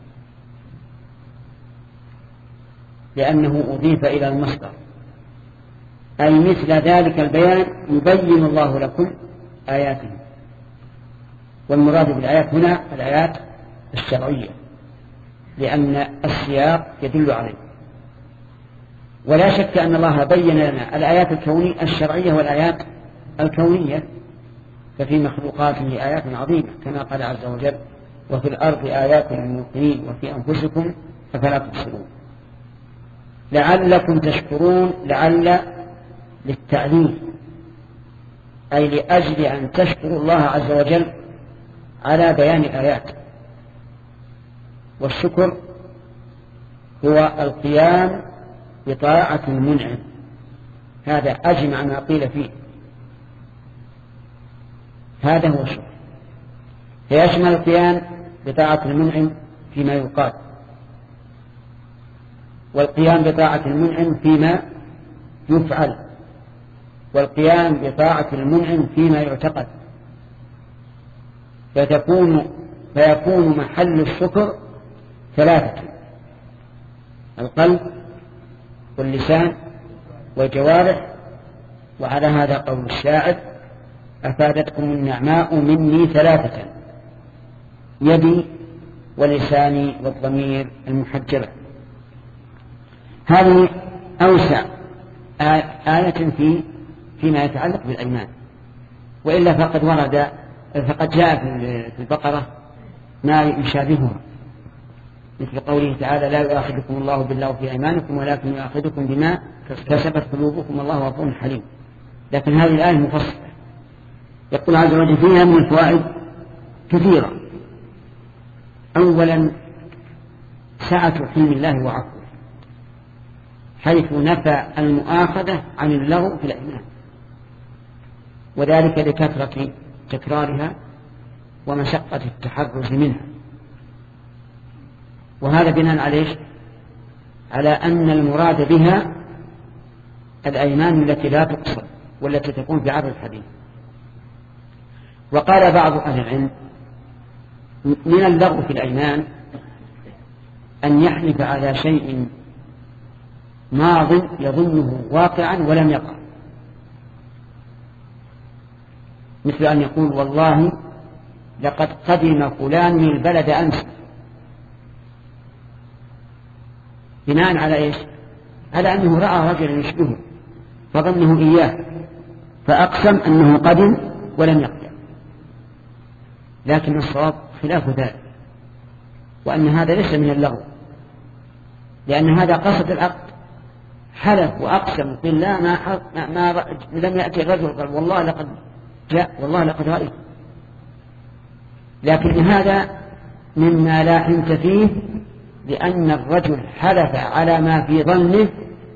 لأنه أضيف إلى المصدر، أي مثل ذلك البيان يبين الله لكم آياته. والمراد بالآيات هنا الآيات الشرعية، لأن السياق يدل عليه. ولا شك أن الله بين لنا الآيات الشرعية والآيات الكونية، ففي مخلوقاته آيات عظيمة كما قال عز وجل وفي الأرض آيات للموقنين وفي أنفسكم أفلا تبصرون. لعلكم تشكرون، لعل للتعليل أي لأجل أن تشكروا الله عز وجل على بيان الآيات. والشكر هو القيام بطاعة المنعم، هذا أجمع ما قيل فيه، هذا هو الشكر. فيشمل القيام بطاعة المنعم فيما يقال، والقيام بطاعة المنعم فيما يفعل، والقيام بطاعة المنعم فيما يعتقد. فيكون محل الشكر 3: القلب واللسان والجوارح. وعلى هذا قول الشاعر: أفادتكم النعماء مني 3: يدي ولساني والضمير المحجبة. هذه أوسع آية فيما يتعلق بالأيمان، وإلا فقد جاء في البقرة ما يشابهها، مثل قوله تعالى: لا يؤاخذكم الله باللغو في أيمانكم ولكن يؤاخذكم بما كسبت قلوبكم والله غفور حليم. لكن هذه الآية مفصلة، يقول عز وجل فيها من الفوائد كثيرة. أولا سعة حلم الله وعفوه، حيث نفى المؤاخذة عن اللغو في الأيمان، وذلك لكثرة تكرارها ومشقة التحرز منها. وهذا بناء على أن المراد بها الأيمان التي لا تقصر والتي تكون في عرض الحديث. وقال بعض أهل العلم: من اللغو في الأيمان أن يحلف على شيء ماض يظنه واقعا ولم يقع، مثل أن يقول: والله لقد قدم فلان من البلد أمس، بناء على إيش؟ على أنه رأى رجلا يشبهه فظنه إياه فأقسم أنه قدم ولم يقدم. لكن الصواب خلاف ذلك، وأن هذا ليس من اللغو، لأن هذا قصد العقد، حلف وأقسم بالله ما لم يأتي الرجل قال والله لقد جاء والله لقد رأيت. لكن هذا مما لا حنث فيه، لأن الرجل حلف على ما في ظنه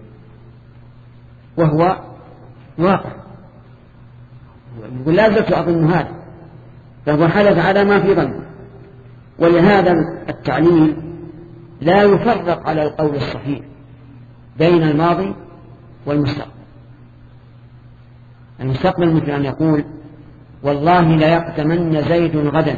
وهو واقع، يقول لا زلت أظن هذا، فهو حلف على ما في ظنه. ولهذا التعليل لا يفرق على القول الصحيح بين الماضي والمستقبل. المستقبل مثل أن يقول والله لا زيد غدا،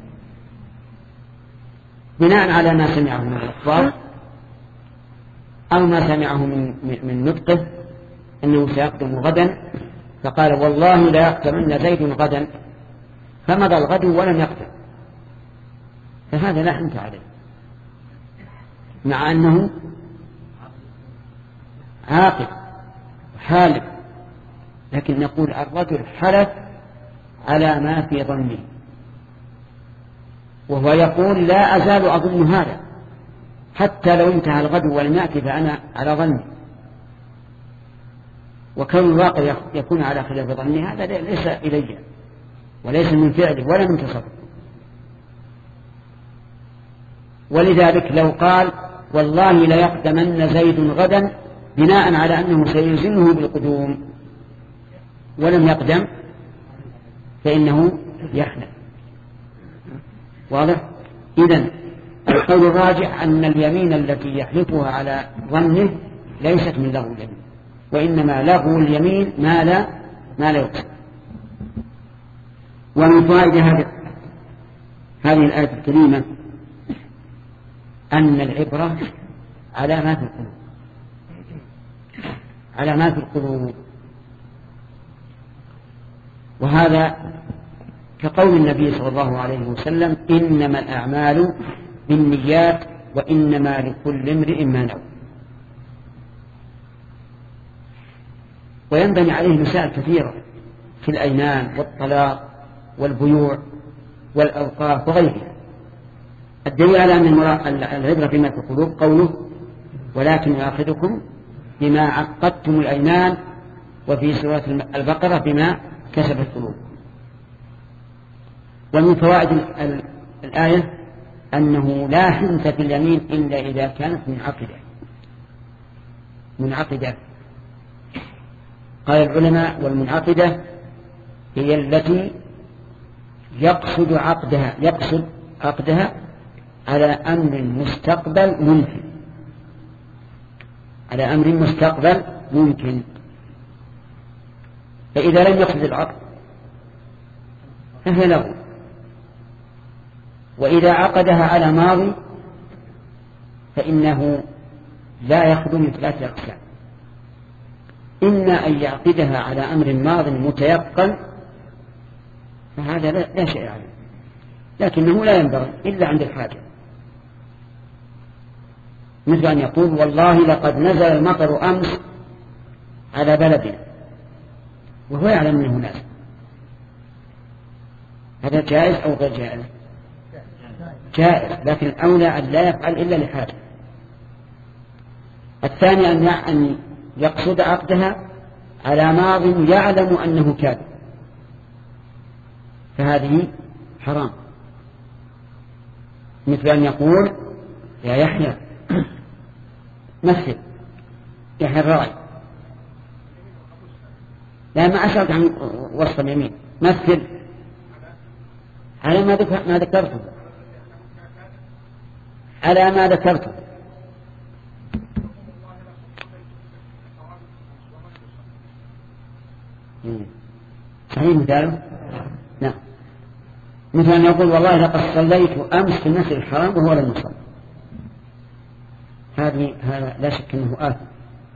بناء على ما سمعه من الأخبار أو ما سمعه من نطقه أنه سيقدم غدا، فقال والله لا زيد غدا، فمضى الغد ولم يقدم، فهذا لا حنث عليه، مع أنه عاقل حالف. لكن نقول الرجل حلف على ما في ظنه، وهو يقول لا أزال أظن هذا حتى لو انتهى الغد ولم يأتي فأنا على ظني. وكون الواقع يكون على خلاف ظني هذا ليس إلي وليس من فعله ولا من تصرفه. ولذلك لو قال والله ليقدمن زيد غدا بناء على أنه سيلزمه بالقدوم ولم يقدم فإنه يحلف. واضح؟ إذن القول الراجح أن اليمين التي يحلفها على ظنه ليست من لغو اليمين، وإنما لغو اليمين ما لا يقصد. ومن فوائد هذه الآية الكريمة أن العبرة على ما في القلوب، على ما في القلوب. وهذا كقول النبي صلى الله عليه وسلم إنما الأعمال بالنيات وإنما لكل امرئ ما نوى. وينبني عليه مسائل كثيرة في الأيمان والطلاق والبيوع والأوقاف وغيرها. الدليل على أن العبرة بما في القلوب قوله ولكن يؤاخذكم بما عقدتم الأيمان، وفي سورة البقرة بما كسبت قلوب. ومن فوائد الآية أنه لا حنث في اليمين إلا إذا كانت منعقدة. قال العلماء والمنعقدة هي التي يقصد عقدها على أمر مستقبل ممكن، فإذا لم يقصد العقد فهي لغو. وإذا عقدها على ماضي فإنه لا يخلو من ثلاثة أقسام: إما أن يعقدها على أمر ماض متيقن، فهذا لا شيء عليه، لكنه لا ينبغي إلا عند الحاجة، مثل أن يقول والله لقد نزل المطر أمس على بلدنا، وهو يعلم أنه نازل. هذا جائز أو غير جائز؟ جائز، لكن الأولى أن لا يفعل إلا لحاجة. الثاني أن يقصد عقدها على ماض يعلم أنه كاذب، فهذه حرام، مثل أن يقول يا يحيى مثل يحيى الراعي، لا ما أسألت عن وصف اليمين، مثل على ما ذكرته، على ما ذكرته. صحيح مثاله؟ نعم، مثل أن يقول والله لقد صليت أمس في المسجد الحرام وهو لم يصلي، هذا لا شك أنه آثم،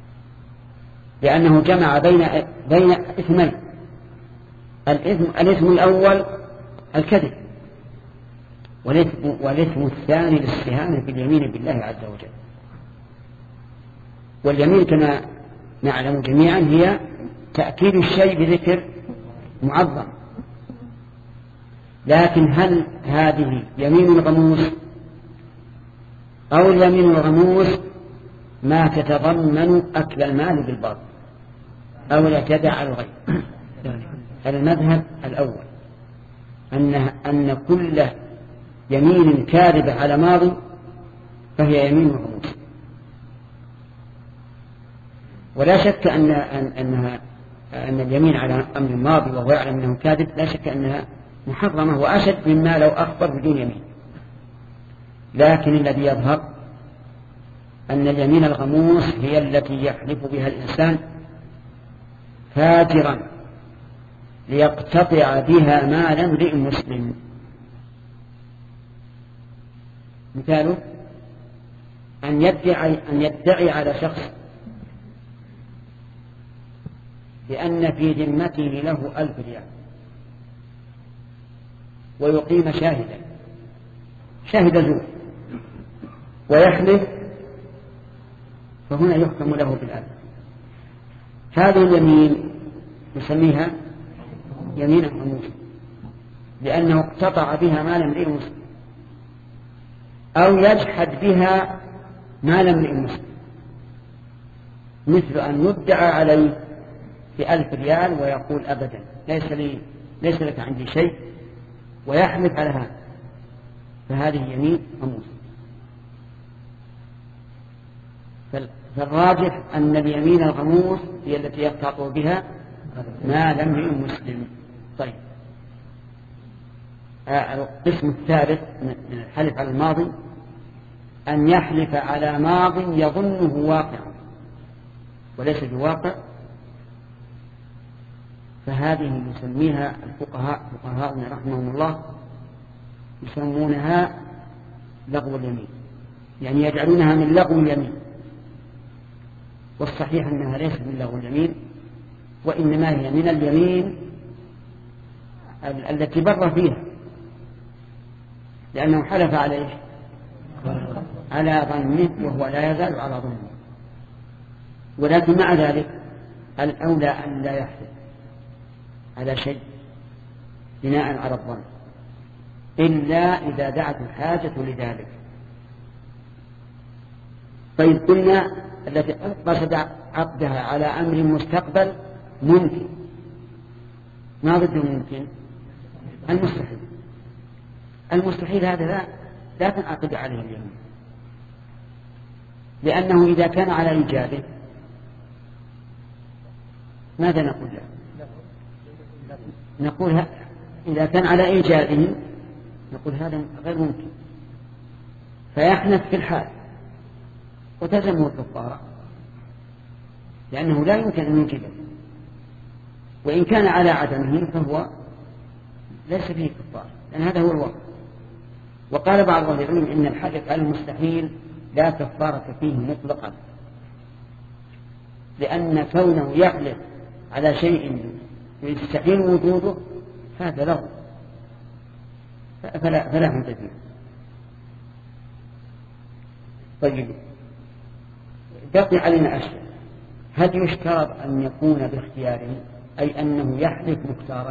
لأنه جمع بين إثمين: الإثم الأول الكذب والإثم الثاني الاستهانة باليمين بالله عز وجل. واليمين كما نعلم جميعا هي تأكيد الشيء بذكر معظم، لكن هل هذه يمين غموس أو اليمين الغموس ما تتضمن أكل المال بالباطل أو الاعتداء على الغير؟ المذهب الأول أن كل يمين كاذبة على ماضي فهي يمين غموس، ولا شك أن اليمين على أمر ماضي وهو يعلم أنه كاذب لا شك أنها محرمة وأشد مما لو أخبر بدون يمين. لكن الذي يظهر أن اليمين الغموس هي التي يحلف بها الإنسان فاجرا ليقتطع بها مال امرئ مسلم. مثاله أن يدعي على شخص بأن في ذمته له 1000 ريال ويقيم شاهد زور ويحلف، فهنا يحكم له بالألف. هذه اليمين نسميها يمينا غموسا لأنه اقتطع بها مال امرئ مسلم أو يجحد بها مال امرئ مسلم، مثل أن يدعى عليه ب1000 ريال ويقول أبدا ليس لك عندي شيء ويحلف على هذا، فهذه يمين غموسة. فالراجح أن اليمين الغموس هي التي يقتطع بها مال امرئ مسلم. طيب، القسم الثالث من الحلف على الماضي أن يحلف على ماض يظنه واقعا وليس بواقع، فهذه يسميها فقهاؤنا رحمهم الله يسمونها لغو اليمين، يعني يجعلونها من لغو اليمين، والصحيح أنها ليست من لغو اليمين وإنما هي من اليمين التي بر فيها، لأنه حلف عليه على ظنه وهو لا يزال على ظنه. ولكن مع ذلك الأولى أن لا يحلف على شيء بناء على الظن إلا إذا دعت الحاجة لذلك. طيب، قلنا التي قصد عقدها على أمر مستقبل ممكن، ما ضده ممكن؟ المستحيل هذا لا تنعقد عليه اليمين، لأنه إذا كان على إيجابه ماذا نقول له؟ نقول إذا كان على إيجابه نقول هذا غير ممكن، فيحنث في الحال وتلزمه الكفارة لأنه لا يمكن أن ينجبه، وإن كان على عدمه فهو ليس فيه كفارة، لأن هذا هو الواقع. وقال بعض أهل العلم إن الحلف على المستحيل لا كفارة فيه مطلقا، لأن كونه يحلف على شيء يستحيل وجوده هذا له فلا حجة فيه. طيب، بقي علينا أشياء. هل يشترط أن يكون باختياره، أي أنه يحلف مختارا؟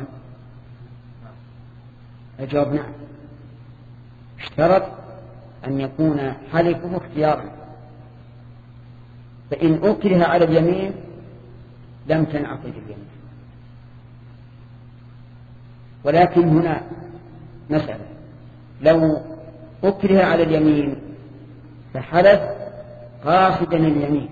الجواب نعم، اشترط أن يكون حلفه اختيارا، فإن أكره على اليمين لم تنعقد اليمين. ولكن هنا مسألة، لو أكره على اليمين فحلف قاصدا اليمين،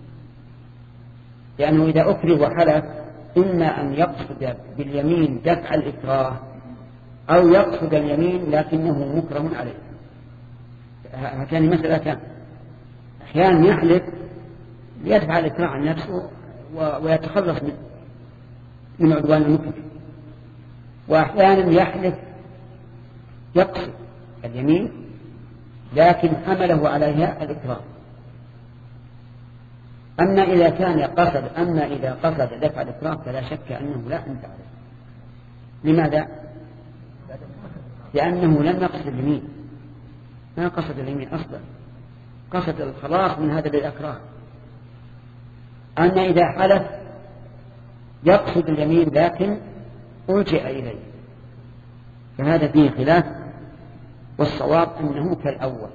لأنه إذا أكره وحلف إما أن يقصد باليمين دفع الإكراه أو يقصد اليمين لكنه مكره عليه. هاتان مسألتان، أحيانا يحلف ليدفع الإكراه عن نفسه ويتخلص من عدوان المكره، وأحيانا يحلف يقصد اليمين لكن حمله عليها الإكراه. أما إذا قصد دفع الإكراه فلا شك أنه لا أنفع له. لماذا؟ لأنه لم يقصد اليمين، ما قصد اليمين أصلا، قصد الخلاص من هذا الإكراه. أما إذا حلف يقصد اليمين لكن ألجئ إليه فهذا فيه خلاف، والصواب أنه كالأول،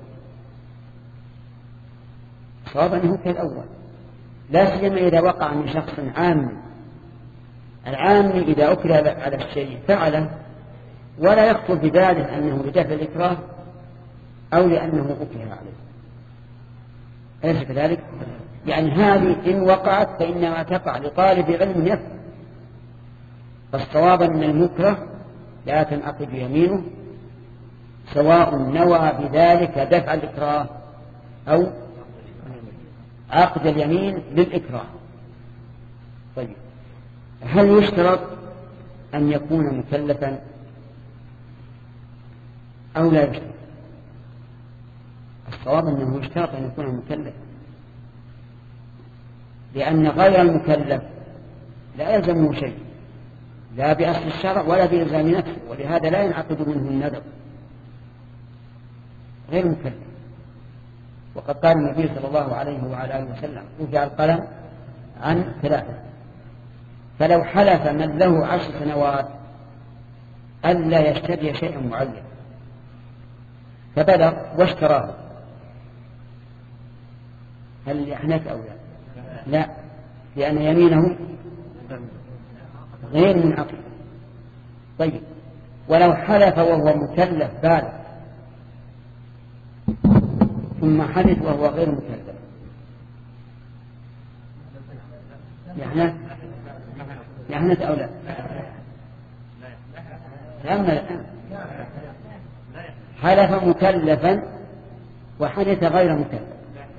الصواب أنه كالأول، لا سيما إذا وقع من شخص عام. العام إذا أكره على الشيء فعله ولا يخطر بباله أنه لدفع الإكراه أو لأنه أكره عليه، أليس كذلك؟ يعني هذه إن وقعت فإنما تقع لطالب علم يفهم. فالصواب أن المكره لا تنعقد يمينه سواء نوى بذلك دفع الإكراه أو عقد اليمين للإكراه. طيب، هل يشترط أن يكون مكلفا أو لا يشترط؟ الصواب أنه يشترط أن يكون مكلفا، لأن غير المكلف لا يلزمه شيء لا بأصل الشرع ولا بإلزام نفسه، ولهذا لا ينعقد منه النذر. غير مكلف. وقد قال النبي صلى الله عليه وعلى آله وسلم: رفع القلم عن 3، فلو حلف من له 10 سنوات ألا يشتري شيئا معين فبلغ واشتراه، هل يحنث أو لا؟ لا، لأن يمينه غير منعقد. طيب، ولو حلف وهو مكلف بالغ ثم حلف وهو غير مكلف يحنث أو لا؟ حلف مكلفا وحدث غير مكلف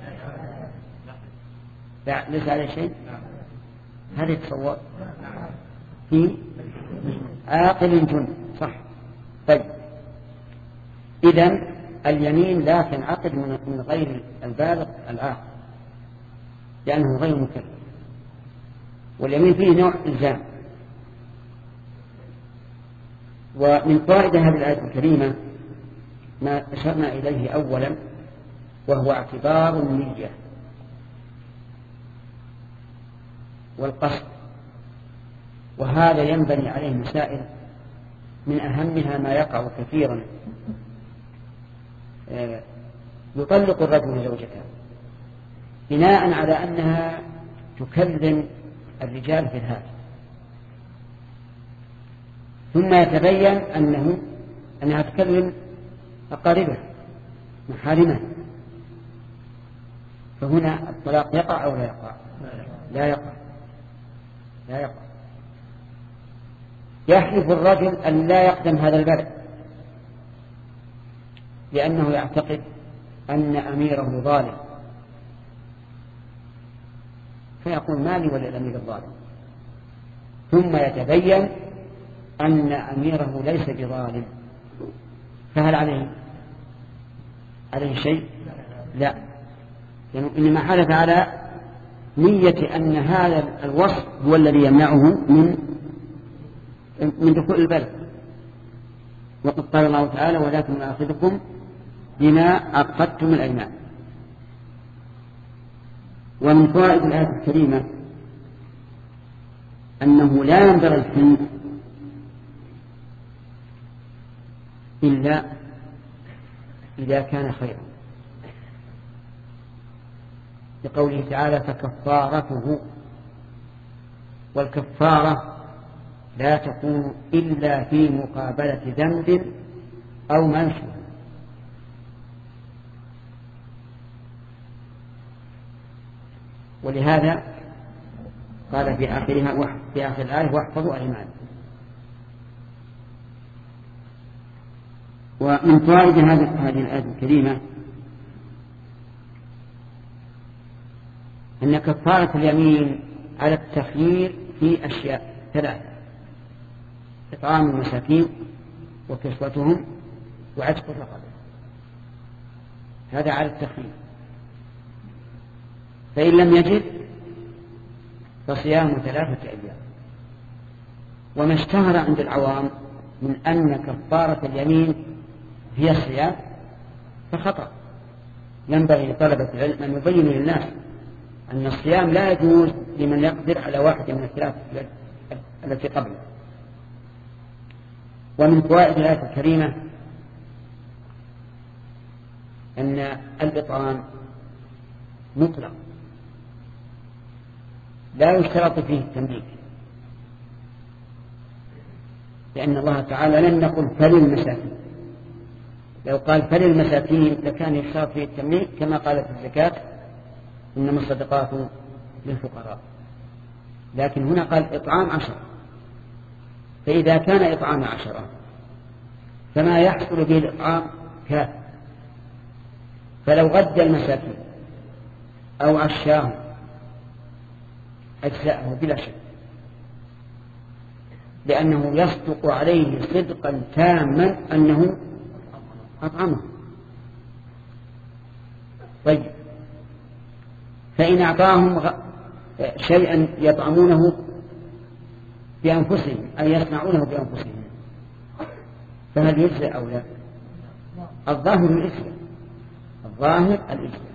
لا ليس عليه شيء. هذا يتصور في عاقل جن، صح؟ طيب، إذن اليمين لا تنعقد من غير البالغ العاقل لأنه غير مكلف، واليمين فيه نوع إلزام. ومن فائدة هذه الآية الكريمة ما أشرنا إليه أولا، وهو اعتبار النية والقصد، وهذا ينبني عليه مسائل، من أهمها ما يقع كثيرا: يطلق الرجل زوجته بناء على أنها تكلم الرجال في الهاتف، ثم يتبين أنها تكلم أقاربه محارمه، فهنا الطلاق يقع أو لا يقع؟ لا يقع. يحلف الرجل أن لا يقدم هذا البلد لأنه يعتقد أن أميره ظالم، فيقول: مالي وللأمير الظالم، ثم يتبين أن أميره ليس بظالم، فهل عليه شيء؟ لا، يعني إنما حلف على نية أن هذا الوصف هو الذي يمنعه من دخول البلد. وقد قال الله تعالى: ولكن يؤاخذكم بما عقدتم الأيمان. ومن فوائد الآية الكريمة أنه لا ينبغي الحنث إلا إذا كان خيرا، لقوله تعالى: فكفارته. والكفارة لا تكون إلا في مقابلة ذنب أو منشور. ولهذا قال في آخر الآية: واحفظوا أيمانكم. ومن فوائد هذه الآية الكريمة أن كفارة اليمين على التخيير في أشياء 3: إطعام المساكين وكسوتهم وعتق الرقبة، هذا على التخيير. فإن لم يجد فصيام 3 أيام. وما اشتهر عند العوام من أن كفارة اليمين هي الصيام فخطأ. ينبغي لطلبة العلم أن يبينوا للناس أن الصيام لا يجوز لمن يقدر على واحد من الثلاث التي قبله. ومن فوائد الآية الكريمة أن الإطعام مطلق لا يشترط فيه التمليك، لأن الله تعالى لم يقل فللمساكين. لو قال فللمساكين لكان يشترط فيه التمليك كما قالت الزكاة إنما الصدقات للفقراء، لكن هنا قال إطعام 10. فإذا كان إطعام 10 فما يحصل به الإطعام كاف. فلو غدى المساكين أو عشاهم أجزاءه بلا شك، لأنه يصدق عليه صدقا تاما أنه أطعمه. طيب، فإن أعطاهم شيئا يطعمونه بأنفسهم أي يصنعونه بأنفسهم فهل يجزى أو لا؟ الظاهر الإجزاء، الظاهر الإجزاء،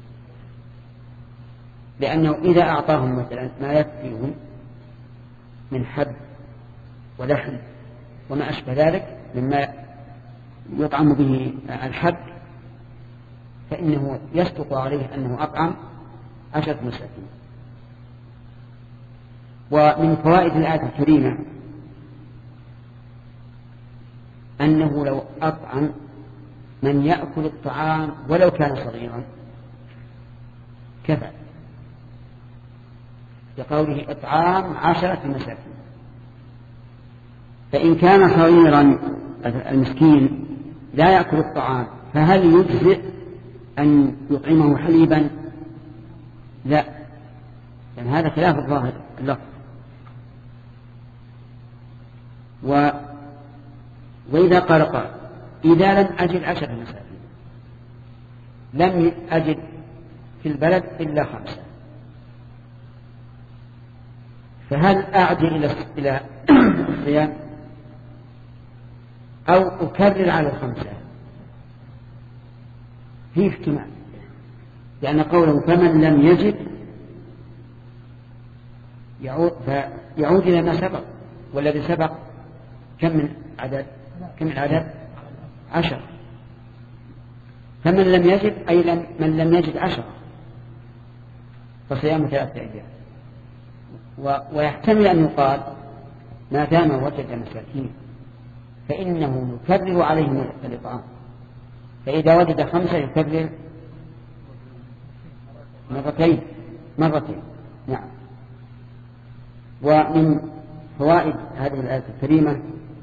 لأنه إذا أعطاهم مثلا ما يكفيهم من حب ولحم وما أشبه ذلك مما يطعم به الحب فإنه يصدق عليه أنه أطعم 10 مساكين. ومن فوائد الآية الكريمة أنه لو أطعم من يأكل الطعام ولو كان صغيرا كفى، لقوله إطعام 10 مساكين. فإن كان صغيرا المسكين لا يأكل الطعام فهل يجزئ أن يطعمه حليبا؟ لا، لأن هذا خلاف الظاهر اللفظ. وإذا قال إذا لم أجد 10 مساكين، لم أجد في البلد إلا 5، فهل أعجل إلى الصيام أو أكرر على 5؟ في احتمال، لأن قوله فمن لم يجد يعود إلى ما سبق، والذي سبق كم من عدد 10. فمن لم يجد أي من لم يجد 10 فصيام 3 أيام. ويحتمل أن يقال ما دام وجد مساكين فإنه يكرر عليهم الإطعام، فإذا وجد 5 يكرر مرتين. نعم. ومن فوائد هذه الآية الكريمة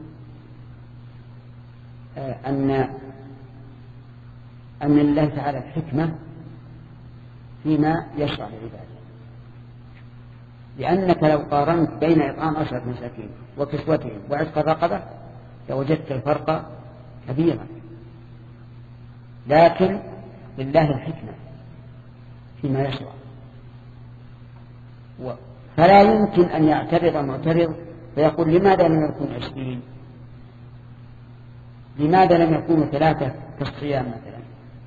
أن الله تعالى الحكمة فيما يشرع لعباده، لأنك لو قارنت بين إطعام 10 مساكين وكسوتهم وعتق الرقبة لوجدت الفرق كبيرا، لكن لله الحكمة فيما يشرع. فلا يمكن أن يعترض معترض فيقول لماذا لم يكن 20؟ لماذا لم يكونوا 3 كالصيام مثلا؟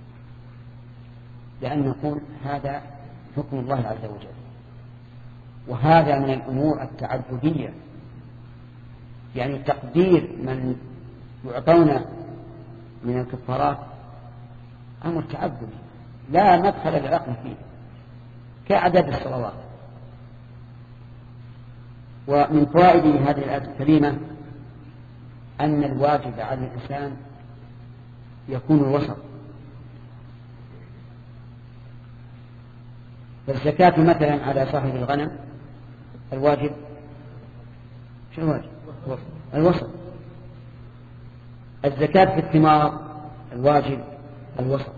لأن نقول هذا حكم الله عز وجل، وهذا من الأمور التعبدية، يعني تقدير من يعطون من الكفارات أمر تعبدي لا مدخل للعقل فيه كعدد الصلوات. ومن فوائد هذه الآية الكريمة أن الواجب على الإنسان يكون الوسط. فالزكاة مثلا على صاحب الغنم الواجب شو الواجب؟ الوسط. الزكاة في الثمار الواجب الوسط.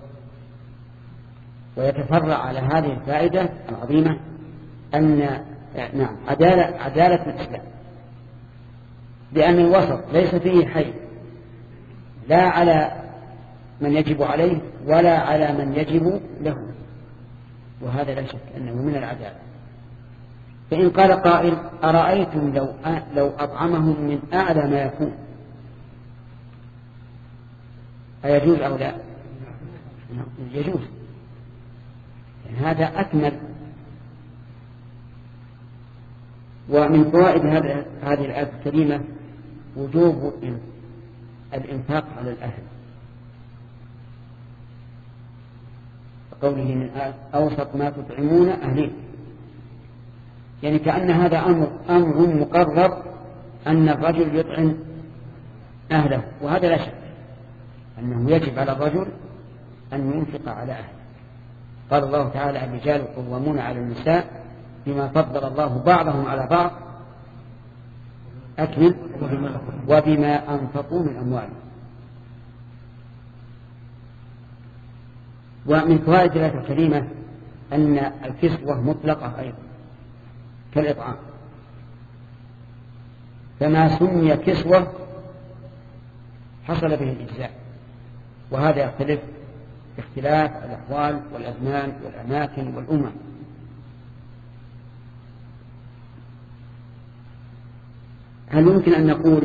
ويتفرع على هذه الفائدة العظيمة أن نعم عدالة الإسلام، لأن الوسط ليس فيه حيل لا على من يجب عليه ولا على من يجب له، وهذا لا شك أنه من العدالة. فإن قال قائل أرأيتم لو أطعمهم من أعلى ما يكون أيجوز أو لا؟ يجوز، يعني هذا أكمل. ومن فوائد هذه الآية الكريمة وجوب الإنفاق على الأهل، قوله من أوسط ما تطعمون أهلين، يعني كأن هذا أمر مقرر أن الرجل يطعم أهله، وهذا لا شك أنه يجب على الرجل أن ينفق على أهله. قال الله تعالى الرجال قوامون على النساء بما فضل الله بعضهم على بعض أكمل وبما أنفقوا من أموالهم. ومن فوائد الآية الكريمة أن الكسوة مطلقة أيضا كالإطعام، فما سمي كسوة حصل به الإجزاء، وهذا يختلف باختلاف الأحوال والأزمان والأماكن والأمم. هل يمكن أن نقول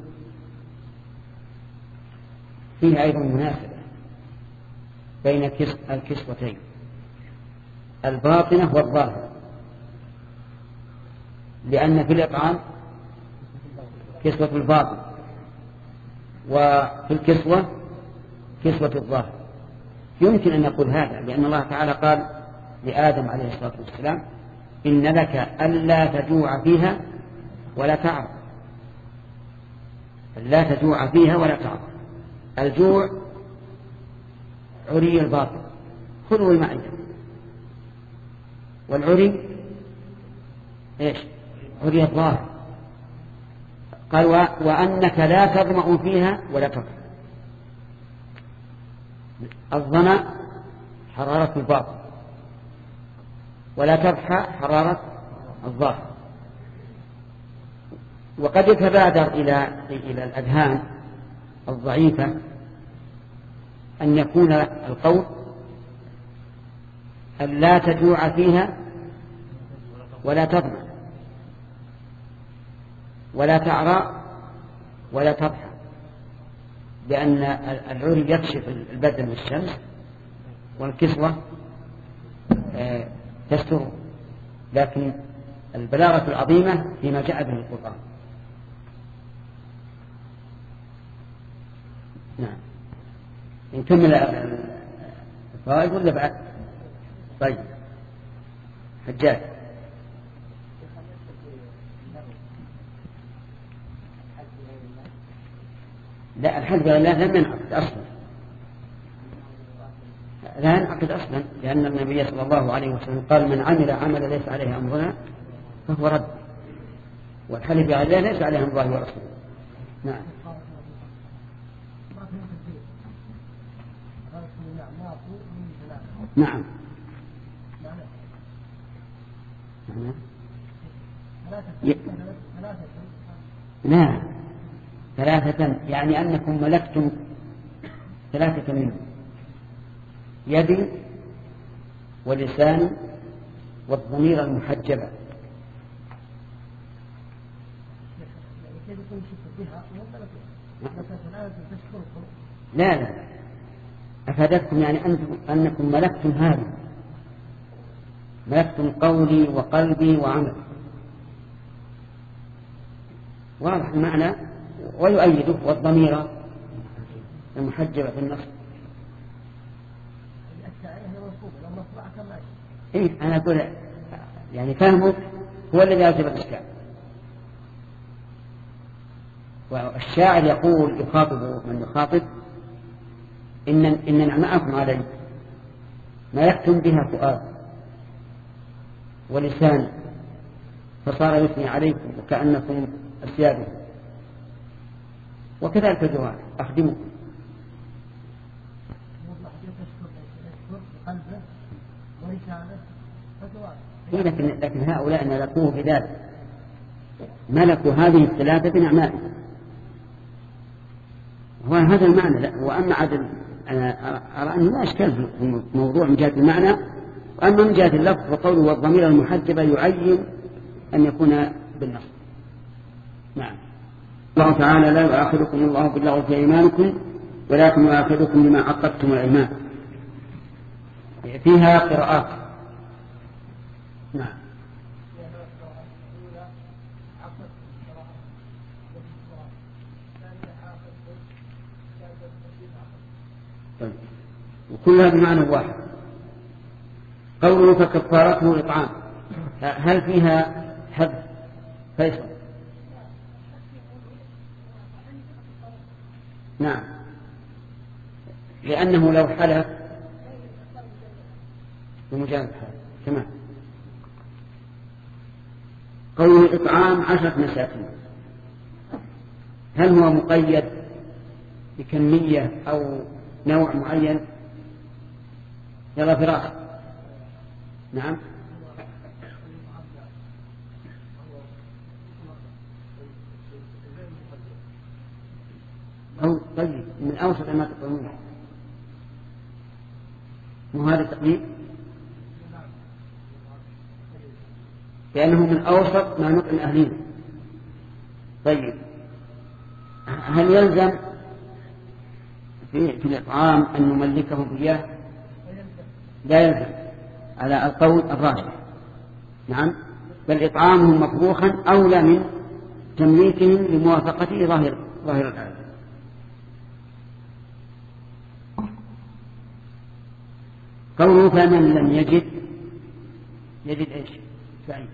فيه أيضا مناسبة بين الكسوتين الباطنة والظاهرة؟ لأن في الإطعام كسوة الباطن، وفي الكسوة كسوة الظاهر. يمكن أن نقول هذا لأن الله تعالى قال لآدم عليه الصلاة والسلام إن لك ألا تجوع فيها ولا تعرى، لا تجوع فيها ولا تعرى. الجوع عري الباطن خلو المعدة، والعري إيش؟ عري الظاهر. قال وأنك لا تظمأ فيها ولا تضحى. الظمأ حرارة الباطن، ولا تضحى حرارة الظاهر. وقد يتبادر إلى الأذهان الضعيفة أن يكون القول أن لا تجوع فيها ولا تظمأ ولا تعرى ولا تضحى، لأن العري يكشف البدن والشمس، والكسوة تستر. لكن البلاغة العظيمة فيما جاء به القرآن. نعم، نكمل الفوائد ولا بعد؟ طيب حجاج. لا، الحج بالله لم ينعقد أصلا، لا ينعقد أصلا، لأن النبي صلى الله عليه وسلم قال من عمل عمل ليس عليه أمرنا فهو رد، والحلف بالله ليس عليه أمر الله ورسوله. نعم. نعم. لا، ثلاثة، يعني أنكم ملكتم ثلاثة منهم: يدي ولسان والضمير المحجبة. لا، أفادتكم يعني أنكم ملكتم هذا، ملكتم قولي وقلبي وعملي. واضح المعنى ويؤيده. والضمير المحجبة في النص. إيه، أنا أقول يعني فهمك هو الذي يجب الإشكال. والشاعر يقول يخاطب من يخاطب إن نعمأكم علي ملكتم بها فؤاد ولسان فصار يثني عليكم وكأنكم أسيادكم، وكذلك الجوارح أخدمكم. لكن هؤلاء ملكوه بذلك، ملكوا هذه الثلاثة بنعمائه، وهذا المعنى. لا، وأما عدل أنا أرى أنه لا أشكال في الموضوع من جهة المعنى، وأما من جهة اللفظ وقوله والضمير المحجبة يعين أن يكون بالنص. نعم. الله تعالى لا يؤاخذكم الله باللغو في أيمانكم ولكن يؤاخذكم بما عقدتم الأيمان. فيها قراءات. نعم. طيب. وكلها بمعنى واحد. قوله فكفارته إطعام، هل فيها حذف فيصل؟ نعم، لأنه لو حلف بمجرد حلف. تمام. قوله إطعام 10 مساكين، هل هو مقيد بكمية أو نوع معين؟ يلا فراس. نعم. أو طيب من أوسط ما تقولون، مو هذا التقييد؟ لأنه من أوسط ما نطعم أهلنا. طيب هل يلزم في الإطعام أن نملكهم إياه؟ لا يلزم على القول الراجح. نعم، بل إطعامهم مطبوخا أولى من تمليكهم لموافقته ظاهر الآية. قوله فمن لم يجد إيش؟ سعيد.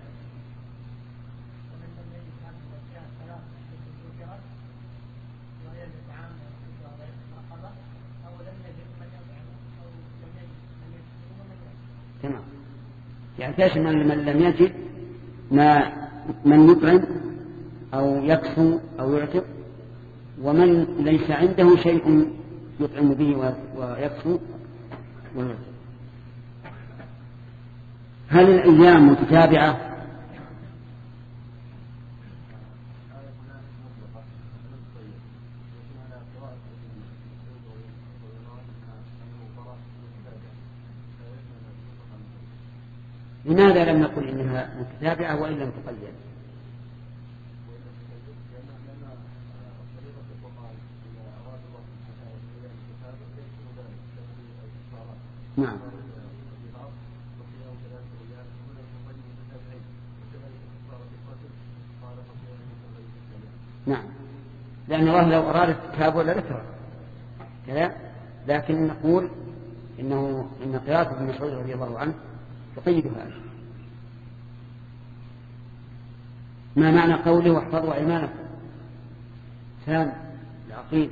تمام. يعني تشمل من لم يجد من يطعم أو يكسو أو يعتق، ومن ليس عنده شيء يطعم به ويكسو ويعتق. هل الأيام متتابعة؟ لماذا لم نقل إنها متتابعة وإن لم تقيد؟ نعم. نعم، لأن الله لو أراد التتابع لذكره كذا، لكن نقول إن قراءة ابن مسعود رضي الله عنه تقيد هذا. ما معنى قوله واحفظوا أيمانكم؟ سام العقيل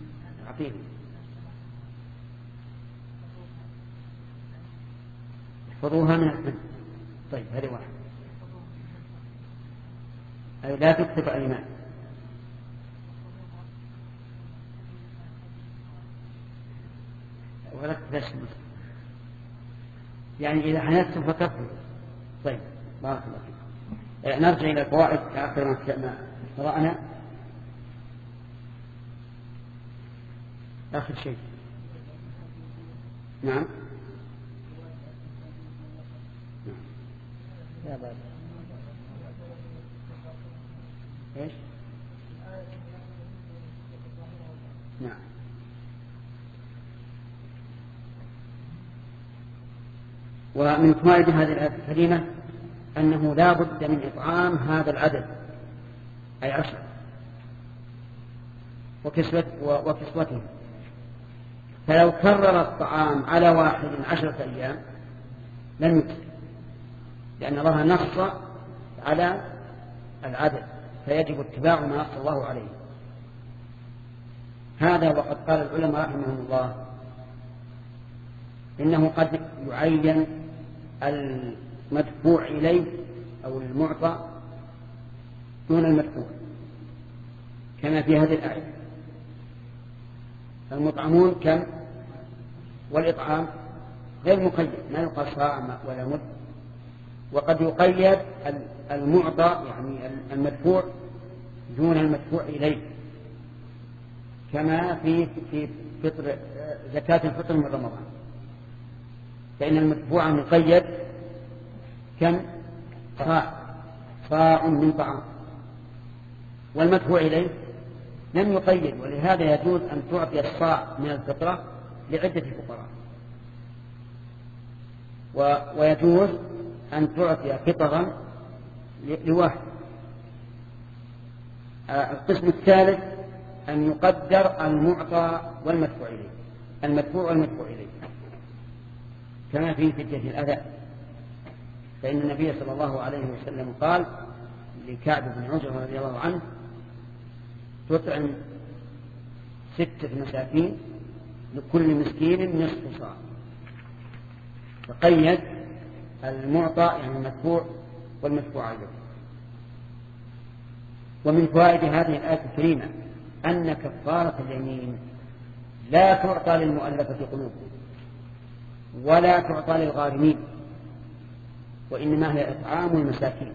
احفظوها من الحد. طيب هذه واحد، أي لا تكتب أيمان. ولا تشمل، يعني إذا حنثتم فكفوا. طيب بارك الله فيك. نرجع إلى القواعد كآخر ما قرأنا. آخر شيء. نعم. يا بابا ايش؟ نعم. ومن فوائد هذه الآية الكريمة أنه لا بد من إطعام هذا العدد، أي 10، وكسوته. فلو كرر الطعام على واحد 10 أيام لم يكسر، لأن الله نص على العدد، فيجب اتباع ما نص الله عليه. هذا وقد قال العلماء رحمهم الله إنه قد يعين المدفوع إليه أو المعطى دون المدفوع، كما في هذه الآية. المطعمون كم؟ والإطعام غير مقيد، ما يقال صاع ولا مد. وقد يقيد المعطى يعني المدفوع دون المدفوع إليه، كما في فطر زكاة الفطر من رمضان، فإن المدفوع مقيد كم؟ صاع من طعام، والمدفوع إليه لم يقيد، ولهذا يجوز أن تعطي الصاع من الفطرة لعدة فقراء، ويجوز أن تعطي فطرا لواحد. القسم الثالث أن يقدر المعطى والمدفوع إليه، المدفوع والمدفوع إليه، كما في فدية الأذى، فإن النبي صلى الله عليه وسلم قال لكعب بن عجرة رضي الله عنه: تطعم 6 مساكين لكل مسكين نصف صاع. فقيد المعطى يعني المدفوع والمدفوع عليه. ومن فوائد هذه الآية الكريمة أن كفارة اليمين لا تعطى للمؤلفة قلوبهم ولا تعطى للغارمين، وإنما هي إطعام المساكين،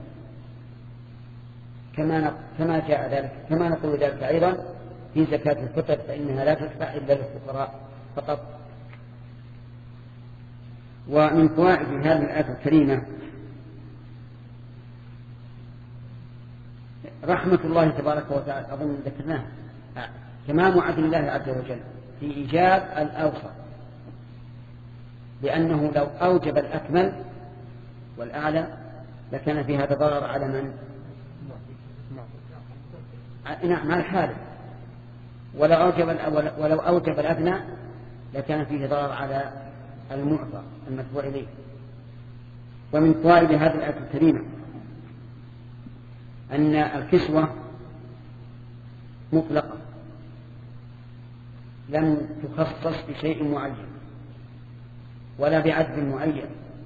كما جاء ذلك، كما نقول ذلك أيضا في زكاة الفطر، فإنها لا تدفع إلا للفقراء فقط. ومن فوائد هذه الآية الكريمة رحمة الله تبارك وتعالى، أظن ذكرناه، تمام عدل الله عز وجل في إيجاب الأوسط، لأنه لو أوجب الأكمل والأعلى لكان في هذا ضرر على من؟ نعم، على الحالة. ولو أوجب الأدنى لكان فيه ضرر على المعطى المدفوع إليه. ومن فوائد هذه الآية الكريمة أن الكسوة مطلقة لم تخصص بشيء معين ولا بعدد معين،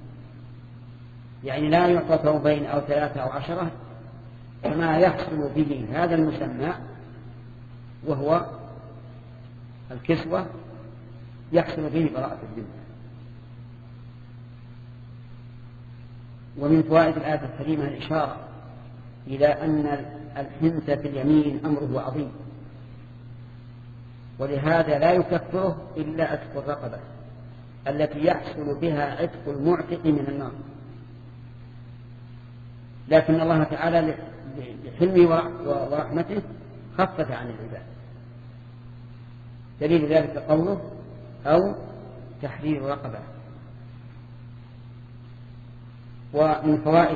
يعني لا يعطى ثوبين أو 3 أو 10، كما يحصل به هذا المسمى وهو الكسوة يحصل به براءة الذمة. ومن فوائد الآية الكريمة الإشارة إلى أن الحنث في اليمين أمره عظيم، ولهذا لا يكفره إلا عتق الرقبة التي يحصل بها عتق المعتق من النار. لكن الله تعالى لحلمه ورحمته خفف عن العباد، دليل ذلك قوله: أو تحرير رقبة. ومن فوائد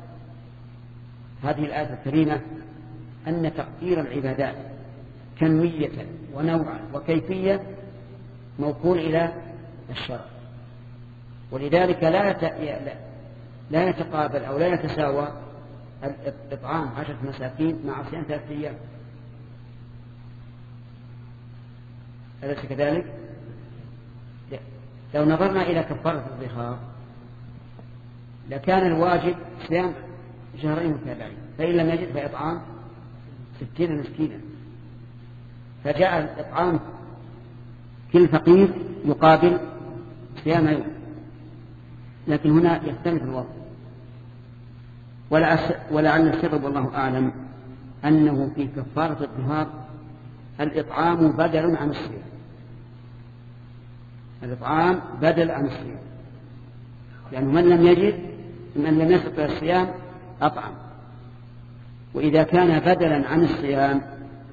هذه الآية الكريمة أن تقدير العبادات كمية ونوعا وكيفية موكول إلى الشرع، ولذلك لا يتقابل أو لا يتساوى إطعام 10 مساكين مع صيام 3 أيام. أليس كذلك؟ لو نظرنا إلى كفارة الظهار لكان الواجب صيام 2 شهرين متابعين، فإن لم يجد فإطعام 60 مسكينا، فجاء الإطعام كل فقير يقابل صيام يوم. لكن هنا يختلف الوضع، ولعل السبب والله أعلم أنه في كفارة الظهار الإطعام بدل عن الصيام، الإطعام بدل عن الصيام، يعني من لم يستطع الصيام أطعم. وإذا كان بدلا عن الصيام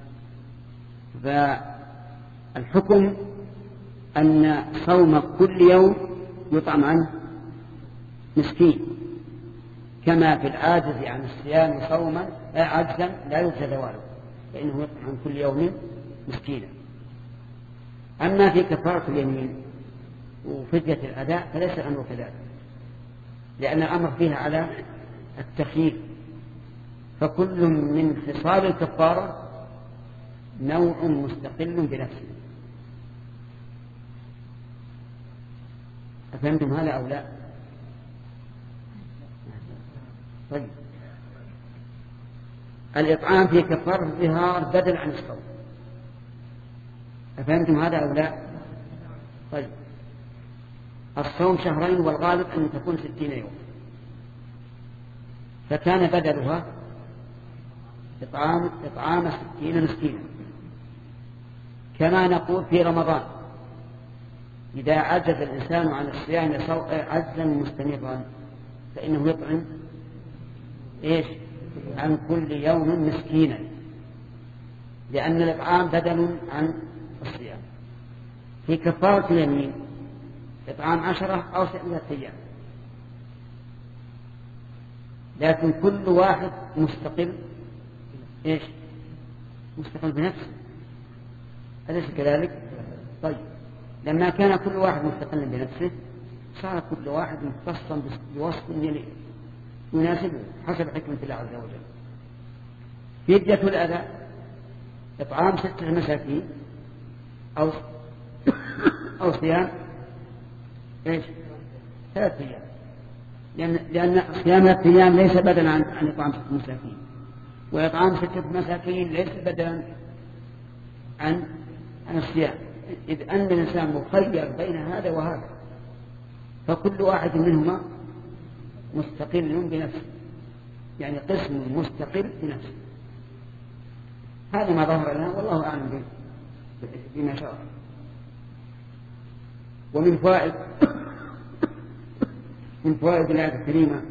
فالحكم أن صوم كل يوم يطعم عنه مسكين، كما في العاجز عن الصيام صوما عجزا لا يرجى زواله، فإنه يطعم عن كل يوم مسكينا. أما في كفارة اليمين وفدية الأداء فليس الأمر كذلك، لأن الأمر فيها على التخيير، فكل من خصال الكفارة نوع مستقل بنفسه. أفهمتم هذا أو لا؟ طيب، الإطعام في كفارة الظهار بدل عن الصوم، أفهمتم هذا أو لا؟ طيب، الصوم 2 شهرين والغالب أن تكون 60 يوم، فكان بدلها إطعام 60 مسكينا. كما نقول في رمضان إذا عجز الإنسان عن الصيام عجزا مستمرا فإنه يطعم عن كل يوم مسكينا. لأن الإطعام بدل عن الصيام. في كفارة اليمين إطعام 10 أو 6 أيام، لكن كل واحد مستقل إيش؟ مستقل بنفسه، أليس كذلك؟ طيب لما كان كل واحد مستقلا بنفسه صار كل واحد مختصا بوصف يناسبه حسب حكمة الله عز وجل. فدية الأذى إطعام 6 مساكين أو صيام إيش؟ 3 أيام، لأن صيام 3 أيام ليس بدلا عن إطعام 6 مساكين، وإطعام 6 مساكين ليس بدلا عن الصيام، إذ أن الإنسان مخير بين هذا وهذا، فكل واحد منهما مستقل بنفسه، يعني قسم مستقل بنفسه. هذا ما ظهر لنا والله أعلم بما شاء. ومن فوائد الآية الكريمة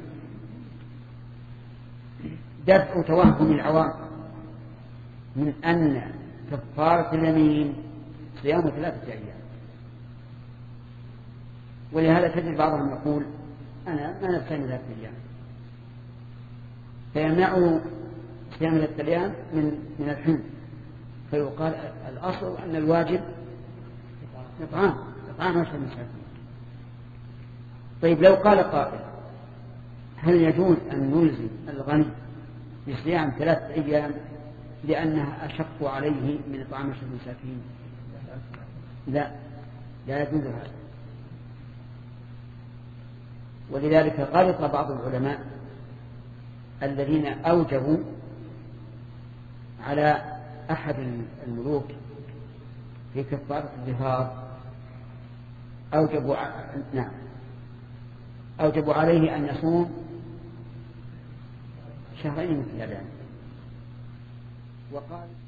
دفع توهم العوام من أن كفارة اليمين صيام 3 أيام، ولهذا تجد بعضهم يقول أنا ما نبتني 3 أيام، فيمنعوا صيام 3 أيام من الحمل، فيقال الأصل أن الواجب إطعام 10 مساكين. طيب لو قال قائل هل يجوز أن نلزم الغني بصيام 3 أيام لأنها أشق عليه من إطعام 10 مساكين؟ لا يجوز هذا. ولذلك غلط بعض العلماء الذين أوجبوا على أحد الملوك في كفارة الظهار، أوجبوا عليه أن يصوم 2 شهرين متتابعين، وقال